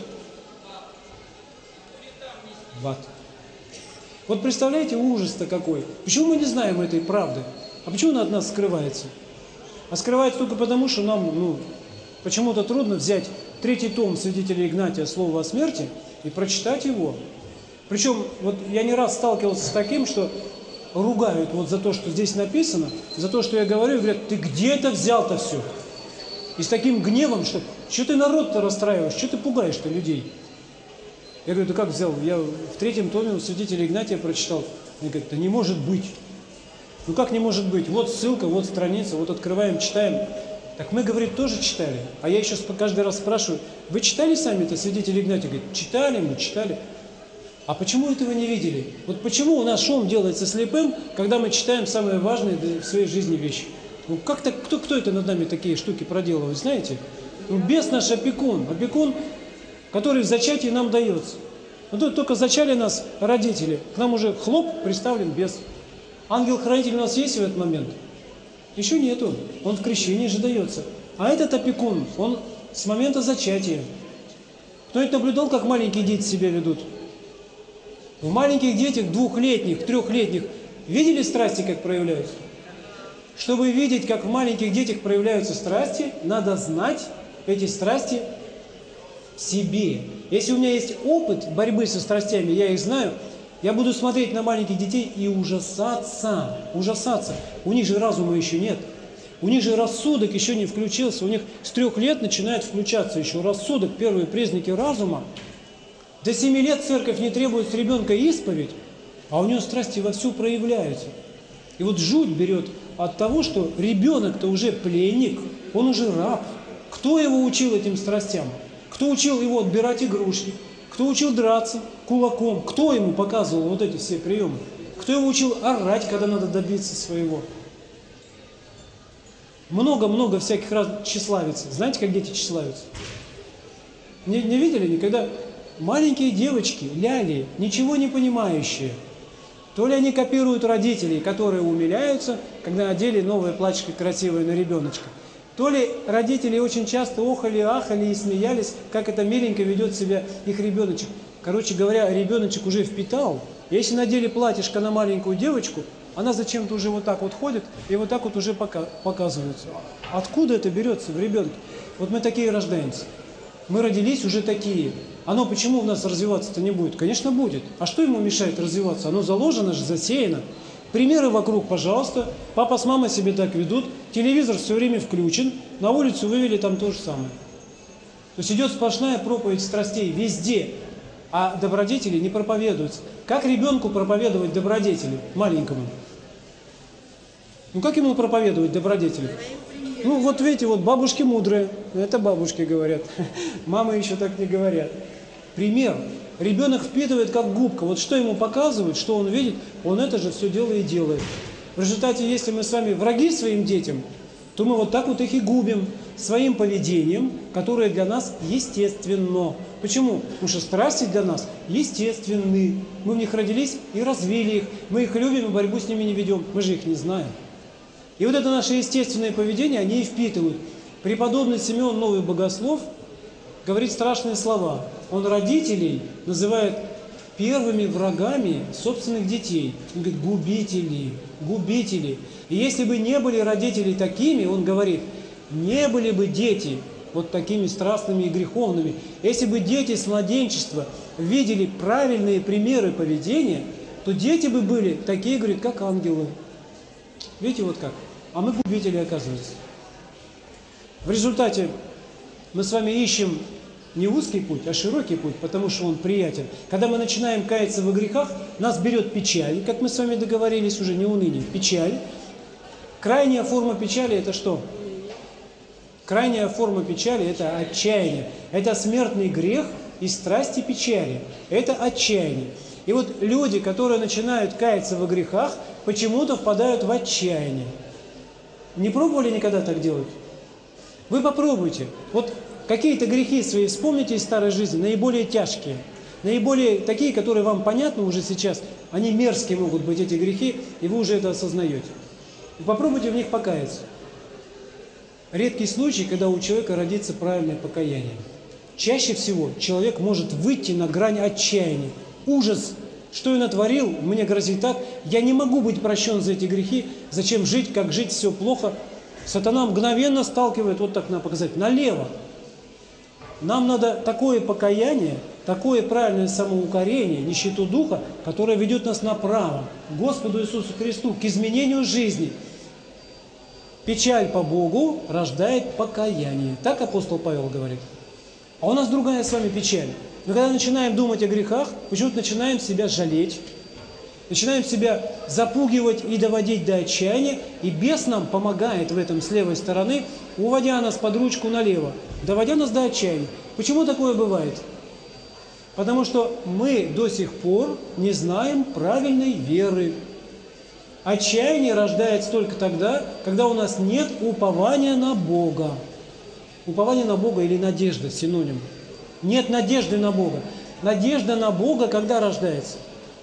В ад. Вот представляете, ужас-то какой. Почему мы не знаем этой правды? А почему она от нас скрывается? А скрывается только потому, что нам ну, почему-то трудно взять третий том святителя Игнатия «Слово о смерти» и прочитать его. Причем, вот я не раз сталкивался с таким, что ругают вот за то, что здесь написано, за то, что я говорю, и говорят, ты где это взял-то все? И с таким гневом, что что ты народ-то расстраиваешь, что ты пугаешь-то людей? Я говорю, да как взял? Я в третьем томе у святителя Игнатия прочитал. Они говорят, да не может быть. Ну как не может быть? Вот ссылка, вот страница, вот открываем, читаем. Так мы, говорит, тоже читали. А я еще каждый раз спрашиваю, вы читали сами это, святитель Игнатий? Говорит, читали мы, читали. А почему этого не видели? Вот почему у нас шум делается слепым, когда мы читаем самые важные в своей жизни вещи? Ну как-то, кто, кто это над нами такие штуки проделывает, знаете? Ну бес наш опекун, опекун, который в зачатии нам дается. Ну тут только зачали нас родители, к нам уже хлоп приставлен бес. Ангел-хранитель у нас есть в этот момент? Еще нету, он в крещении же дается. А этот опекун, он с момента зачатия. Кто-нибудь наблюдал, как маленькие дети себя ведут? В маленьких детях, двухлетних, трехлетних, видели страсти, как проявляются? Чтобы видеть, как в маленьких детях проявляются страсти, надо знать эти страсти в себе. Если у меня есть опыт борьбы со страстями, я их знаю, я буду смотреть на маленьких детей и ужасаться, ужасаться. У них же разума еще нет. У них же рассудок еще не включился. У них с трех лет начинает включаться еще рассудок, первые признаки разума. До семи лет церковь не требует с ребенка исповедь, а у него страсти вовсю проявляются. И вот жуть берет от того, что ребенок-то уже пленник, он уже раб. Кто его учил этим страстям? Кто учил его отбирать игрушки? Кто учил драться кулаком? Кто ему показывал вот эти все приемы? Кто его учил орать, когда надо добиться своего? Много-много всяких раз тщеславиц. Знаете, как дети тщеславятся? Не, не видели никогда? Маленькие девочки, ляли, ничего не понимающие. То ли они копируют родителей, которые умиляются, когда одели новое платьишко красивое на ребеночка, то ли родители очень часто охали, ахали и смеялись, как это миленько ведет себя их ребеночек. Короче говоря, ребеночек уже впитал. Если надели платьишко на маленькую девочку, она зачем-то уже вот так вот ходит и вот так вот уже пока показывается. Откуда это берется в ребенке? Вот мы такие рождаемся. Мы родились уже такие. Оно почему у нас развиваться-то не будет? Конечно, будет. А что ему мешает развиваться? Оно заложено же, засеяно. Примеры вокруг, пожалуйста. Папа с мамой себе так ведут. Телевизор все время включен. На улицу вывели, там то же самое. То есть идет сплошная проповедь страстей везде. А добродетели не проповедуются. Как ребенку проповедовать добродетели маленькому? Ну как ему проповедовать добродетели? Ну вот видите, вот бабушки мудрые. Это бабушки говорят. Мамы еще так не говорят. Пример. Ребенок впитывает как губка. Вот что ему показывают, что он видит, он это же все дело и делает. В результате, если мы с вами враги своим детям, то мы вот так вот их и губим своим поведением, которое для нас естественно. Почему? Потому что страсти для нас естественны. Мы в них родились и развили их. Мы их любим и борьбу с ними не ведем. Мы же их не знаем. И вот это наше естественное поведение они и впитывают. Преподобный Симеон Новый Богослов говорит страшные слова. Он родителей называет первыми врагами собственных детей. Он говорит, губители, губители. И если бы не были родители такими, он говорит, не были бы дети вот такими страстными и греховными. Если бы дети с младенчества видели правильные примеры поведения, то дети бы были такие, говорит, как ангелы. Видите, вот как? А мы губители, оказывается. В результате мы с вами ищем не узкий путь, а широкий путь, потому что он приятен. Когда мы начинаем каяться во грехах, нас берет печаль, как мы с вами договорились уже, не уныние, печаль. Крайняя форма печали – это что? Крайняя форма печали – это отчаяние. Это смертный грех и страсти печали. Это отчаяние. И вот люди, которые начинают каяться во грехах, почему-то впадают в отчаяние. Не пробовали никогда так делать? Вы попробуйте. Вот какие-то грехи свои вспомните из старой жизни, наиболее тяжкие, наиболее такие, которые вам понятны уже сейчас, они мерзкие могут быть, эти грехи, и вы уже это осознаете. И попробуйте в них покаяться. Редкий случай, когда у человека родится правильное покаяние. Чаще всего человек может выйти на грань отчаяния. Ужас, что я натворил, мне грозит так, я не могу быть прощен за эти грехи, зачем жить, как жить, все плохо. Сатана мгновенно сталкивает, вот так надо показать, налево. Нам надо такое покаяние, такое правильное самоукорение, нищету духа, которое ведет нас направо, к Господу Иисусу Христу, к изменению жизни. Печаль по Богу рождает покаяние. Так апостол Павел говорит. А у нас другая с вами печаль. Мы когда начинаем думать о грехах, почему-то начинаем себя жалеть, начинаем себя запугивать и доводить до отчаяния, и бес нам помогает в этом с левой стороны, уводя нас под ручку налево, доводя нас до отчаяния. Почему такое бывает? Потому что мы до сих пор не знаем правильной веры. Отчаяние рождается только тогда, когда у нас нет упования на Бога. Упование на Бога или надежда, синоним. Нет надежды на Бога. Надежда на Бога когда рождается?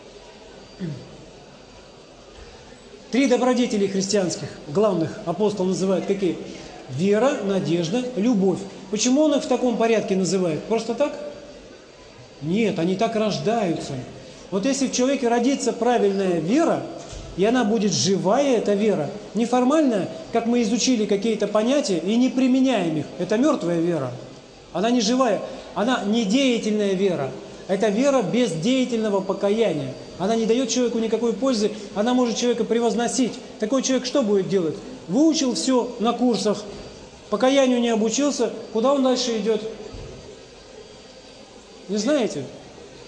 Три добродетели христианских, главных, апостол называет какие? Вера, надежда, любовь. Почему он их в таком порядке называет? Просто так? Нет, они так рождаются. Вот если в человеке родится правильная вера, и она будет живая, эта вера, неформальная, как мы изучили какие-то понятия и не применяем их. Это мертвая вера. Она не живая, она не деятельная вера. Это вера без деятельного покаяния. Она не дает человеку никакой пользы, она может человека превозносить. Такой человек что будет делать? Выучил все на курсах, покаянию не обучился, куда он дальше идет? Не знаете?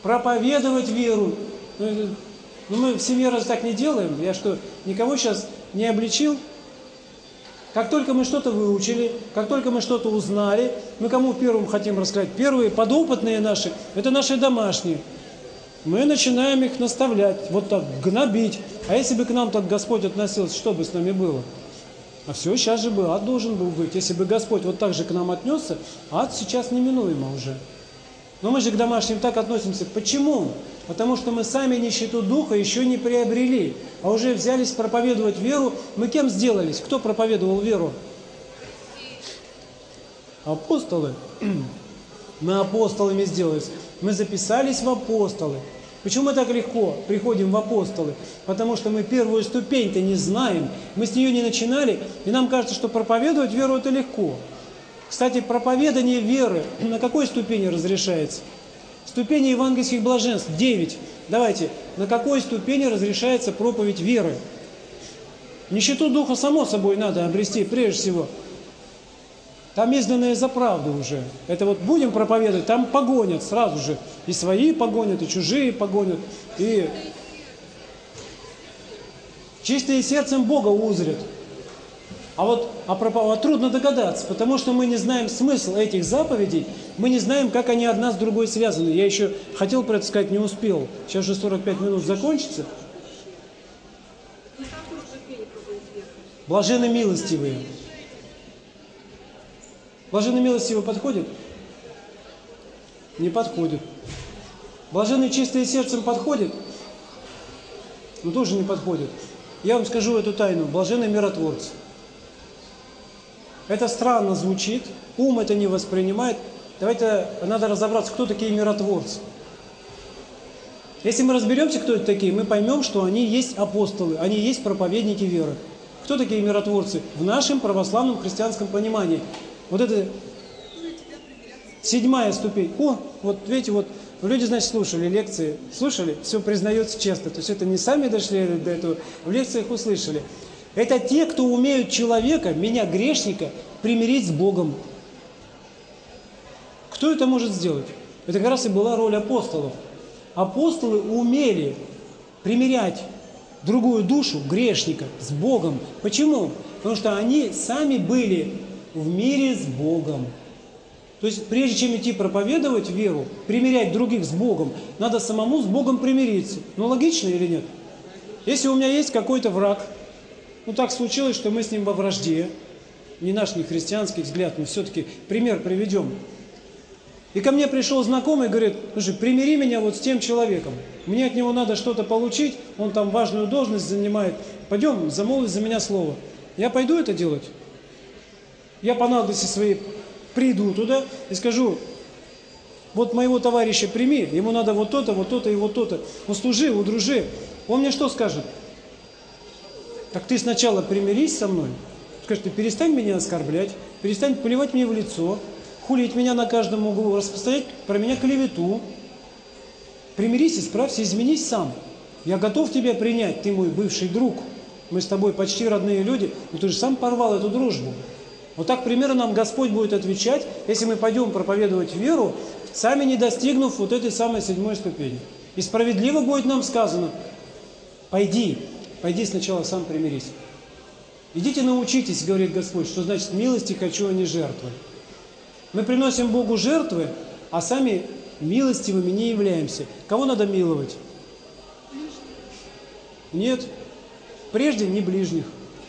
проповедовать веру. Ну, мы в семье раз так не делаем. Я что, никого сейчас не обличил? Как только мы что-то выучили, как только мы что-то узнали, мы кому первым хотим рассказать? Первые подопытные наши, это наши домашние. Мы начинаем их наставлять, вот так, гнобить. А если бы к нам так Господь относился, что бы с нами было? А все, сейчас же бы ад должен был быть. Если бы Господь вот так же к нам отнесся, ад сейчас неминуемо уже. Но мы же к домашним так относимся. Почему? Потому что мы сами нищету духа еще не приобрели, а уже взялись проповедовать веру. Мы кем сделались? Кто проповедовал веру? Апостолы. Мы апостолами сделались. Мы записались в апостолы. Почему мы так легко приходим в апостолы? Потому что мы первую ступень-то не знаем, мы с нее не начинали, и нам кажется, что проповедовать веру это легко. Кстати, проповедание веры на какой ступени разрешается? Ступени евангельских блаженств, девять. Давайте, на какой ступени разрешается проповедь веры? Нищету духа, само собой, надо обрести прежде всего. Там изданное за правду уже. Это вот будем проповедовать, там погонят сразу же. И свои погонят, и чужие погонят. И чистые сердцем Бога узрят. А вот а, а трудно догадаться, потому что мы не знаем смысл этих заповедей, мы не знаем, как они одна с другой связаны. Я еще хотел про это сказать, не успел. Сейчас же сорок пять минут закончится. Блаженны милостивые. Блаженны милостивые подходит? Не подходит. Блаженны чистые сердцем подходит? Ну тоже не подходит. Я вам скажу эту тайну. Блаженны миротворцы. Это странно звучит, ум это не воспринимает. Давайте надо разобраться, кто такие миротворцы. Если мы разберемся, кто это такие, мы поймем, что они есть апостолы, они есть проповедники веры. Кто такие миротворцы? В нашем православном христианском понимании. Вот это седьмая ступень. О, вот видите, вот люди, значит, слушали лекции, слушали, все признается честно. То есть это не сами дошли до этого, в лекциях услышали. Это те, кто умеют человека, меня, грешника, примирить с Богом. Кто это может сделать? Это как раз и была роль апостолов. Апостолы умели примирять другую душу, грешника, с Богом. Почему? Потому что они сами были в мире с Богом. То есть, прежде чем идти проповедовать веру, примирять других с Богом, надо самому с Богом примириться. Ну, логично или нет? Если у меня есть какой-то враг, ну, так случилось, что мы с ним во вражде, не наш, не христианский взгляд, но все-таки пример приведем. И ко мне пришел знакомый и говорит: слушай, примири меня вот с тем человеком. Мне от него надо что-то получить, он там важную должность занимает. Пойдем, замолви за меня слово. Я пойду это делать? Я по наглости своей приду туда и скажу: вот моего товарища прими, ему надо вот то-то, вот то-то и вот то-то. Услужи, удружи. Он мне что скажет? Так ты сначала примирись со мной. Скажи, ты перестань меня оскорблять, перестань плевать мне в лицо, хулить меня на каждом углу, распространять про меня клевету. Примирись, исправься, изменись сам. Я готов тебя принять, ты мой бывший друг. Мы с тобой почти родные люди, но ты же сам порвал эту дружбу. Вот так примерно нам Господь будет отвечать, если мы пойдем проповедовать веру, сами не достигнув вот этой самой седьмой ступени. И справедливо будет нам сказано: пойди, пойди сначала сам примирись. Идите научитесь, говорит Господь, что значит милости хочу, а не жертвы. Мы приносим Богу жертвы, а сами милостивыми не являемся. Кого надо миловать? Нет. Прежде не ближних.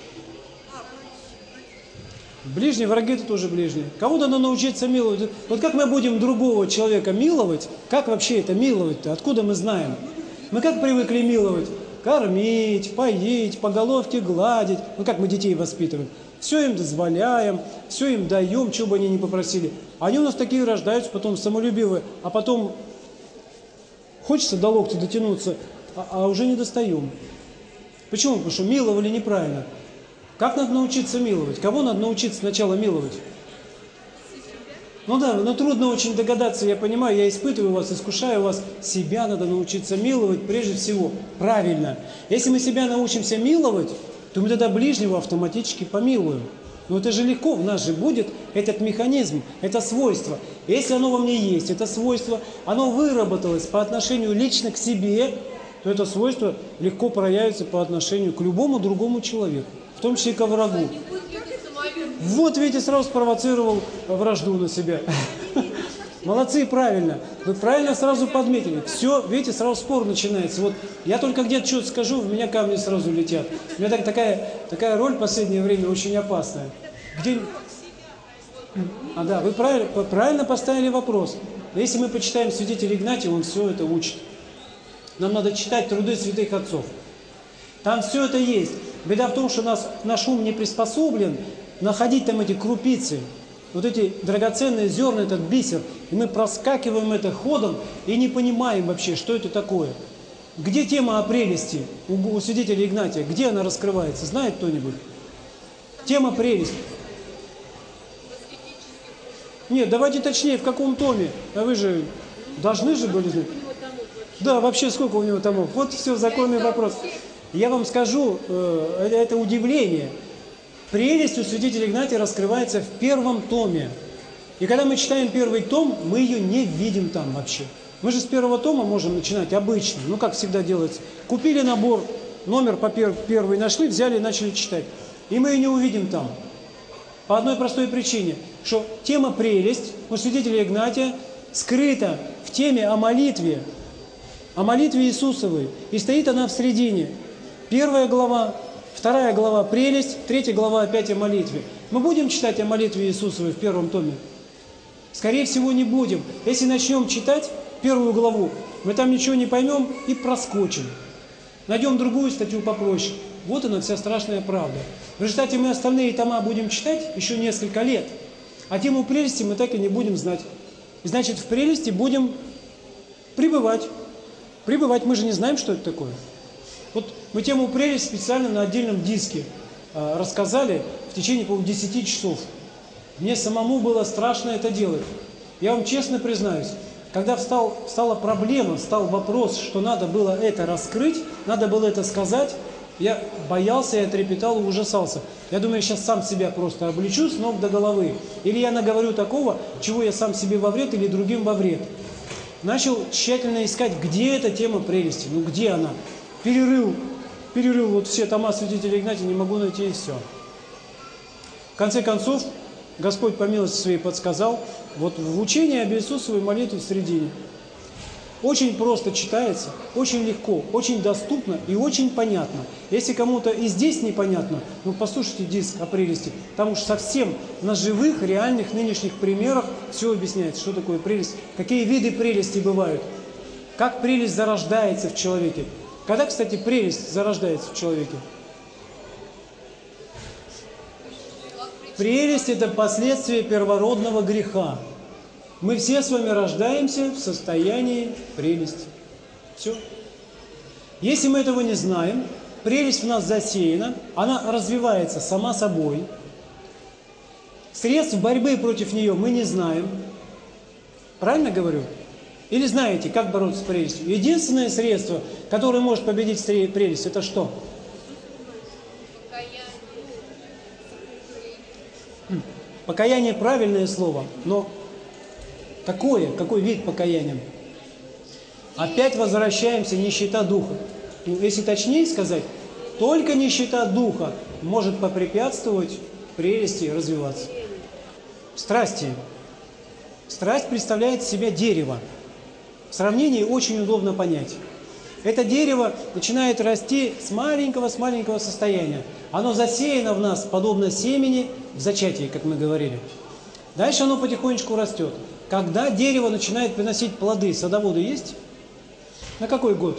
Ближние враги – это тоже ближние. Кого надо научиться миловать? Вот как мы будем другого человека миловать? Как вообще это миловать-то? Откуда мы знаем? Мы как привыкли миловать? Кормить, поить, по головке гладить. Ну как мы детей воспитываем? Все им дозволяем, все им даем, чего бы они ни попросили. Они у нас такие рождаются, потом самолюбивые, а потом хочется до локтя дотянуться, а, а уже не достаем. Почему? Потому что миловали неправильно. Как надо научиться миловать? Кого надо научиться сначала миловать? Ну да, но трудно очень догадаться, я понимаю, я испытываю вас, искушаю вас. Себя надо научиться миловать прежде всего правильно. Если мы себя научимся миловать, то мы тогда ближнего автоматически помилуем. Но это же легко, в нас же будет этот механизм, это свойство. Если оно во мне есть, это свойство, оно выработалось по отношению лично к себе, то это свойство легко проявится по отношению к любому другому человеку, в том числе и к врагу. Вот, видите, сразу спровоцировал вражду на себя. Молодцы, правильно. Вы правильно сразу подметили. Все, видите, сразу спор начинается. Вот я только где-то что-то скажу, в меня камни сразу летят. У меня так, такая, такая роль в последнее время очень опасная. Где... А да, вы правильно, правильно поставили вопрос. Если мы почитаем святителя Игнатия, он все это учит. Нам надо читать труды святых отцов. Там все это есть. Беда в том, что нас, наш ум не приспособлен находить там эти крупицы, вот эти драгоценные зерна, этот бисер, и мы проскакиваем это ходом и не понимаем вообще, что это такое. Где тема о прелести у, у святителя Игнатия? Где она раскрывается? Знает кто-нибудь? Тема прелести. Нет, давайте точнее, в каком томе? А вы же должны же были знать. Да, вообще сколько у него томов? Вот все, законный вопрос. Я вам скажу, э, это удивление. Прелесть у святителя Игнатия раскрывается в первом томе. И когда мы читаем первый том, мы ее не видим там вообще. Мы же с первого тома можем начинать обычно, ну как всегда делается. Купили набор, номер по пер первый нашли, взяли и начали читать. И мы ее не увидим там. По одной простой причине, что тема прелесть у святителя Игнатия скрыта в теме о молитве, о молитве Иисусовой. И стоит она в середине. Первая глава, вторая глава прелесть, третья глава опять о молитве. Мы будем читать о молитве Иисусовой в первом томе? Скорее всего, не будем. Если начнем читать первую главу, мы там ничего не поймем и проскочим. Найдем другую статью попроще. Вот она вся страшная правда. В результате мы остальные тома будем читать еще несколько лет, а тему прелести мы так и не будем знать. И значит, в прелести будем пребывать. Пребывать, мы же не знаем, что это такое. Вот мы тему прелесть специально на отдельном диске э, рассказали в течение, по-моему, десяти часов. Мне самому было страшно это делать. Я вам честно признаюсь, когда встал, встала проблема, встал вопрос, что надо было это раскрыть, надо было это сказать, я боялся, я трепетал и ужасался. Я думаю, я сейчас сам себя просто облечу с ног до головы. Или я наговорю такого, чего я сам себе во вред или другим во вред. Начал тщательно искать, где эта тема прелести, ну где она. Перерыл, перерыл вот все тома святителя Игнатия, не могу найти и все. В конце концов, Господь по милости своей подсказал, вот в учении об Иисусовой молитве в середине. Очень просто читается, очень легко, очень доступно и очень понятно. Если кому-то и здесь непонятно, ну послушайте диск о прелести. Там уж совсем на живых, реальных, нынешних примерах все объясняется, что такое прелесть, какие виды прелести бывают, как прелесть зарождается в человеке. Когда, кстати, прелесть зарождается в человеке? Прелесть – это последствие первородного греха. Мы все с вами рождаемся в состоянии прелести. Все. Если мы этого не знаем, прелесть в нас засеяна, она развивается сама собой. Средств борьбы против нее мы не знаем. Правильно говорю? Или знаете, как бороться с прелестью? Единственное средство, которое может победить прелесть, это что? Покаяние – правильное слово, но какое? Какой вид покаяния? Опять возвращаемся, нищета духа. Ну, если точнее сказать, только нищета духа может попрепятствовать прелести развиваться. Страсти. Страсть представляет из себя дерево. В сравнении очень удобно понять. Это дерево начинает расти с маленького, с маленького состояния. Оно засеяно в нас, подобно семени в зачатии, как мы говорили. Дальше оно потихонечку растет. Когда дерево начинает приносить плоды, садоводы есть? На какой год?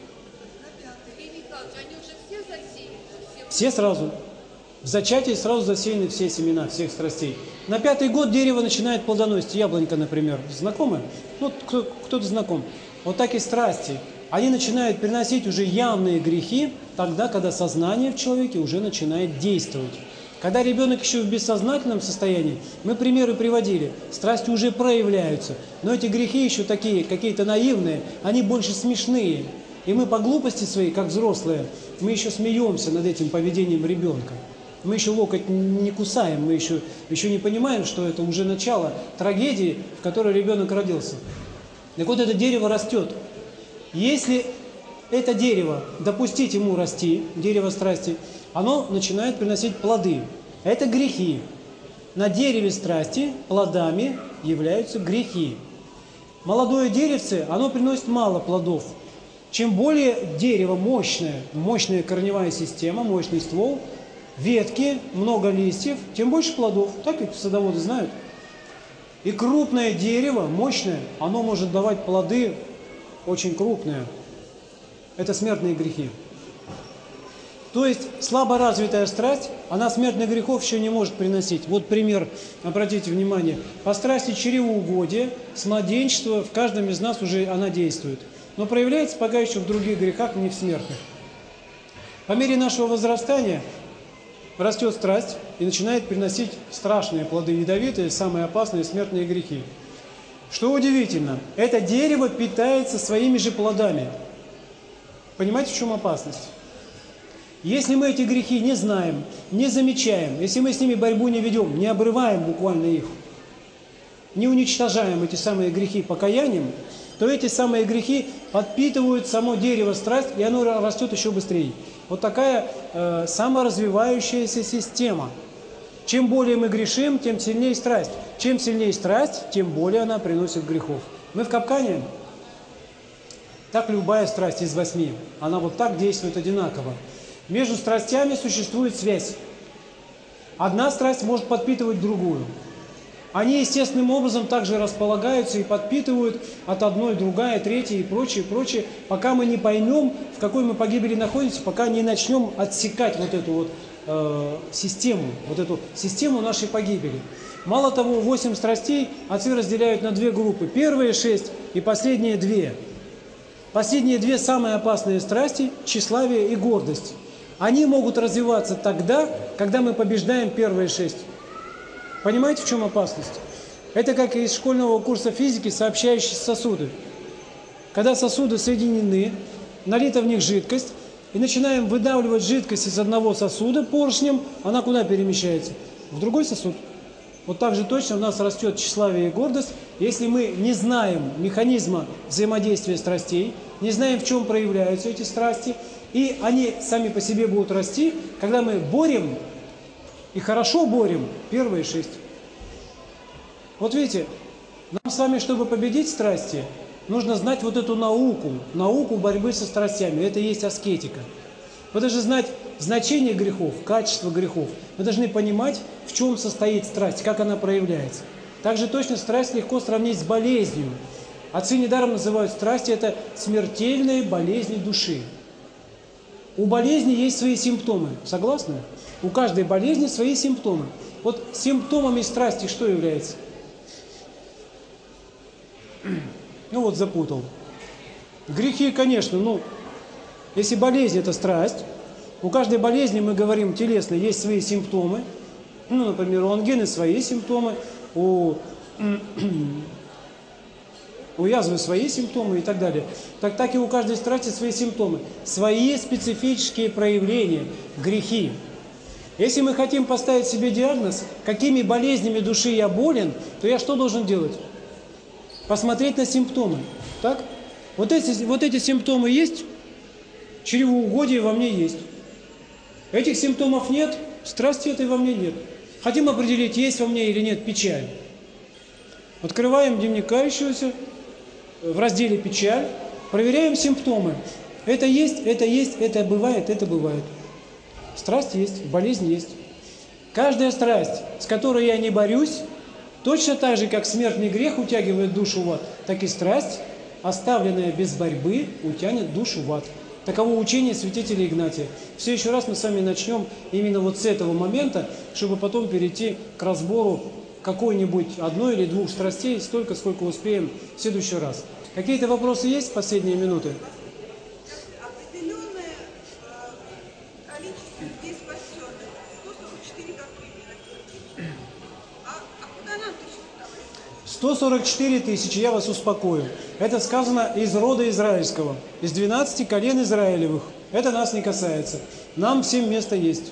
Все сразу. В зачатии сразу засеяны все семена, всех страстей. На пятый год дерево начинает плодоносить. Яблонька, например. Знакомы? Ну, кто-то знаком. Вот так и страсти. Они начинают приносить уже явные грехи тогда, когда сознание в человеке уже начинает действовать. Когда ребенок еще в бессознательном состоянии, мы примеры приводили, страсти уже проявляются, но эти грехи еще такие, какие-то наивные, они больше смешные. И мы по глупости своей, как взрослые, мы еще смеемся над этим поведением ребенка. Мы еще локоть не кусаем, мы еще, еще не понимаем, что это уже начало трагедии, в которой ребенок родился. Так вот, это дерево растет. Если это дерево допустить ему расти, дерево страсти, оно начинает приносить плоды. Это грехи. На дереве страсти плодами являются грехи. Молодое деревце, оно приносит мало плодов. Чем более дерево мощное, мощная корневая система, мощный ствол, ветки, много листьев, тем больше плодов. Так ведь садоводы знают. И крупное дерево, мощное, оно может давать плоды очень крупные. Это смертные грехи. То есть слабо развитая страсть, она смертных грехов еще не может приносить. Вот пример, обратите внимание. По страсти чревоугодия с младенчества в каждом из нас уже она действует. Но проявляется пока еще в других грехах, не в смертных. По мере нашего возрастания растет страсть и начинает приносить страшные плоды, ядовитые, самые опасные смертные грехи. Что удивительно, это дерево питается своими же плодами. Понимаете, в чем опасность? Если мы эти грехи не знаем, не замечаем, если мы с ними борьбу не ведем, не обрываем буквально их, не уничтожаем эти самые грехи покаянием, то эти самые грехи подпитывают само дерево страсть, и оно растет еще быстрее. Вот такая э, саморазвивающаяся система. Чем более мы грешим, тем сильнее страсть. Чем сильнее страсть, тем более она приносит грехов. Мы в капкане. Так любая страсть из восьми. Она вот так действует одинаково. Между страстями существует связь. Одна страсть может подпитывать другую. Они естественным образом также располагаются и подпитывают от одной, другая, третья и прочее, прочее, пока мы не поймем, в какой мы погибели находимся, пока не начнем отсекать вот эту вот э, систему, вот эту систему нашей погибели. Мало того, восемь страстей отцы разделяют на две группы. Первые шесть и последние две. Последние две самые опасные страсти – тщеславие и гордость. Они могут развиваться тогда, когда мы побеждаем первые шесть. Понимаете, в чем опасность? Это как из школьного курса физики сообщающие сосуды. Когда сосуды соединены, налита в них жидкость, и начинаем выдавливать жидкость из одного сосуда поршнем, она куда перемещается? В другой сосуд. Вот так же точно у нас растет тщеславие и гордость, если мы не знаем механизма взаимодействия страстей, не знаем, в чем проявляются эти страсти, и они сами по себе будут расти, когда мы борем, и хорошо борем первые шесть. Вот видите, нам с вами, чтобы победить страсти, нужно знать вот эту науку, науку борьбы со страстями. Это и есть аскетика. Вы должны знать значение грехов, качество грехов. Вы должны понимать, в чем состоит страсть, как она проявляется. Также точно страсть легко сравнить с болезнью. Отцы недаром называют страсти это смертельные болезни души. У болезни есть свои симптомы. Согласны? У каждой болезни свои симптомы. Вот симптомами страсти что является? Ну вот запутал. Грехи, конечно, ну, если болезнь – это страсть, у каждой болезни, мы говорим, телесной, есть свои симптомы. Ну, например, у ангины свои симптомы, у, у язвы свои симптомы и так далее. Так, так и у каждой страсти свои симптомы, свои специфические проявления, грехи. Если мы хотим поставить себе диагноз, какими болезнями души я болен, то я что должен делать? Посмотреть на симптомы. Так? Вот эти, вот эти симптомы есть, чревоугодие во мне есть. Этих симптомов нет, страсти этой во мне нет. Хотим определить, есть во мне или нет печаль. Открываем дневник кающегося в разделе «Печаль», проверяем симптомы. Это есть, это есть, это бывает, это бывает. Страсть есть, болезнь есть. Каждая страсть, с которой я не борюсь, точно так же, как смертный грех утягивает душу в ад, так и страсть, оставленная без борьбы, утянет душу в ад. Таково учение святителя Игнатия. Все еще раз мы с вами начнем именно вот с этого момента, чтобы потом перейти к разбору какой-нибудь одной или двух страстей, столько, сколько успеем в следующий раз. Какие-то вопросы есть в последние минуты? Определенное э, количество людей спасенных, сто сорок четыре как пример. А, а куда нам тысячу? сто сорок четыре тысячи, я вас успокою. Это сказано из рода израильского, из двенадцати колен Израилевых. Это нас не касается. Нам всем место есть.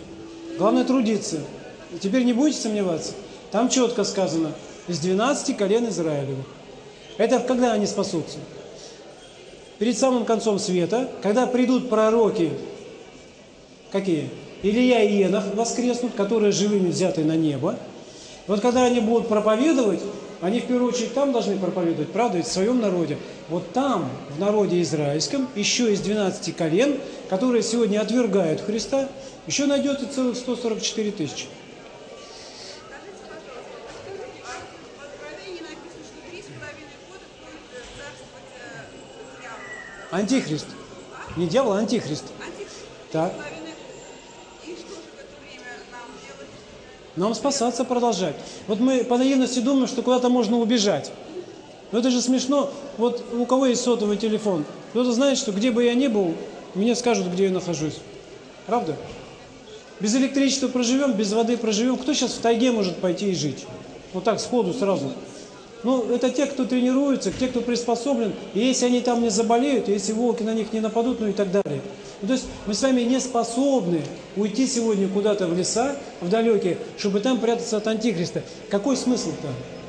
Главное трудиться. И теперь не будете сомневаться? Там четко сказано, из двенадцати колен Израилевых. Это когда они спасутся? Перед самым концом света, когда придут пророки, какие? Илия и Енох воскреснут, которые живыми взяты на небо. Вот когда они будут проповедовать, они в первую очередь там должны проповедовать, правда, ведь в своем народе. Вот там, в народе израильском, еще из двенадцати колен, которые сегодня отвергают Христа, еще найдется целых сто сорок четыре тысячи. Скажите, пожалуйста, в Откровении написано, что три с половиной года будет царствовать дьявол. Антихрист. Не дьявол, а антихрист. Антихрист. Так. Три с половиной года. И что же в это время нам делать? Нам спасаться продолжать. Вот мы по наивности думаем, что куда-то можно убежать. Но это же смешно. Вот у кого есть сотовый телефон, кто-то знает, что где бы я ни был, мне скажут, где я нахожусь. Правда? Без электричества проживем, без воды проживем. Кто сейчас в тайге может пойти и жить? Вот так, сходу, сразу. Ну, это те, кто тренируется, те, кто приспособлен. И если они там не заболеют, если волки на них не нападут, ну и так далее. Ну, то есть мы с вами не способны уйти сегодня куда-то в леса, в далекие, чтобы там прятаться от антихриста. Какой смысл-то?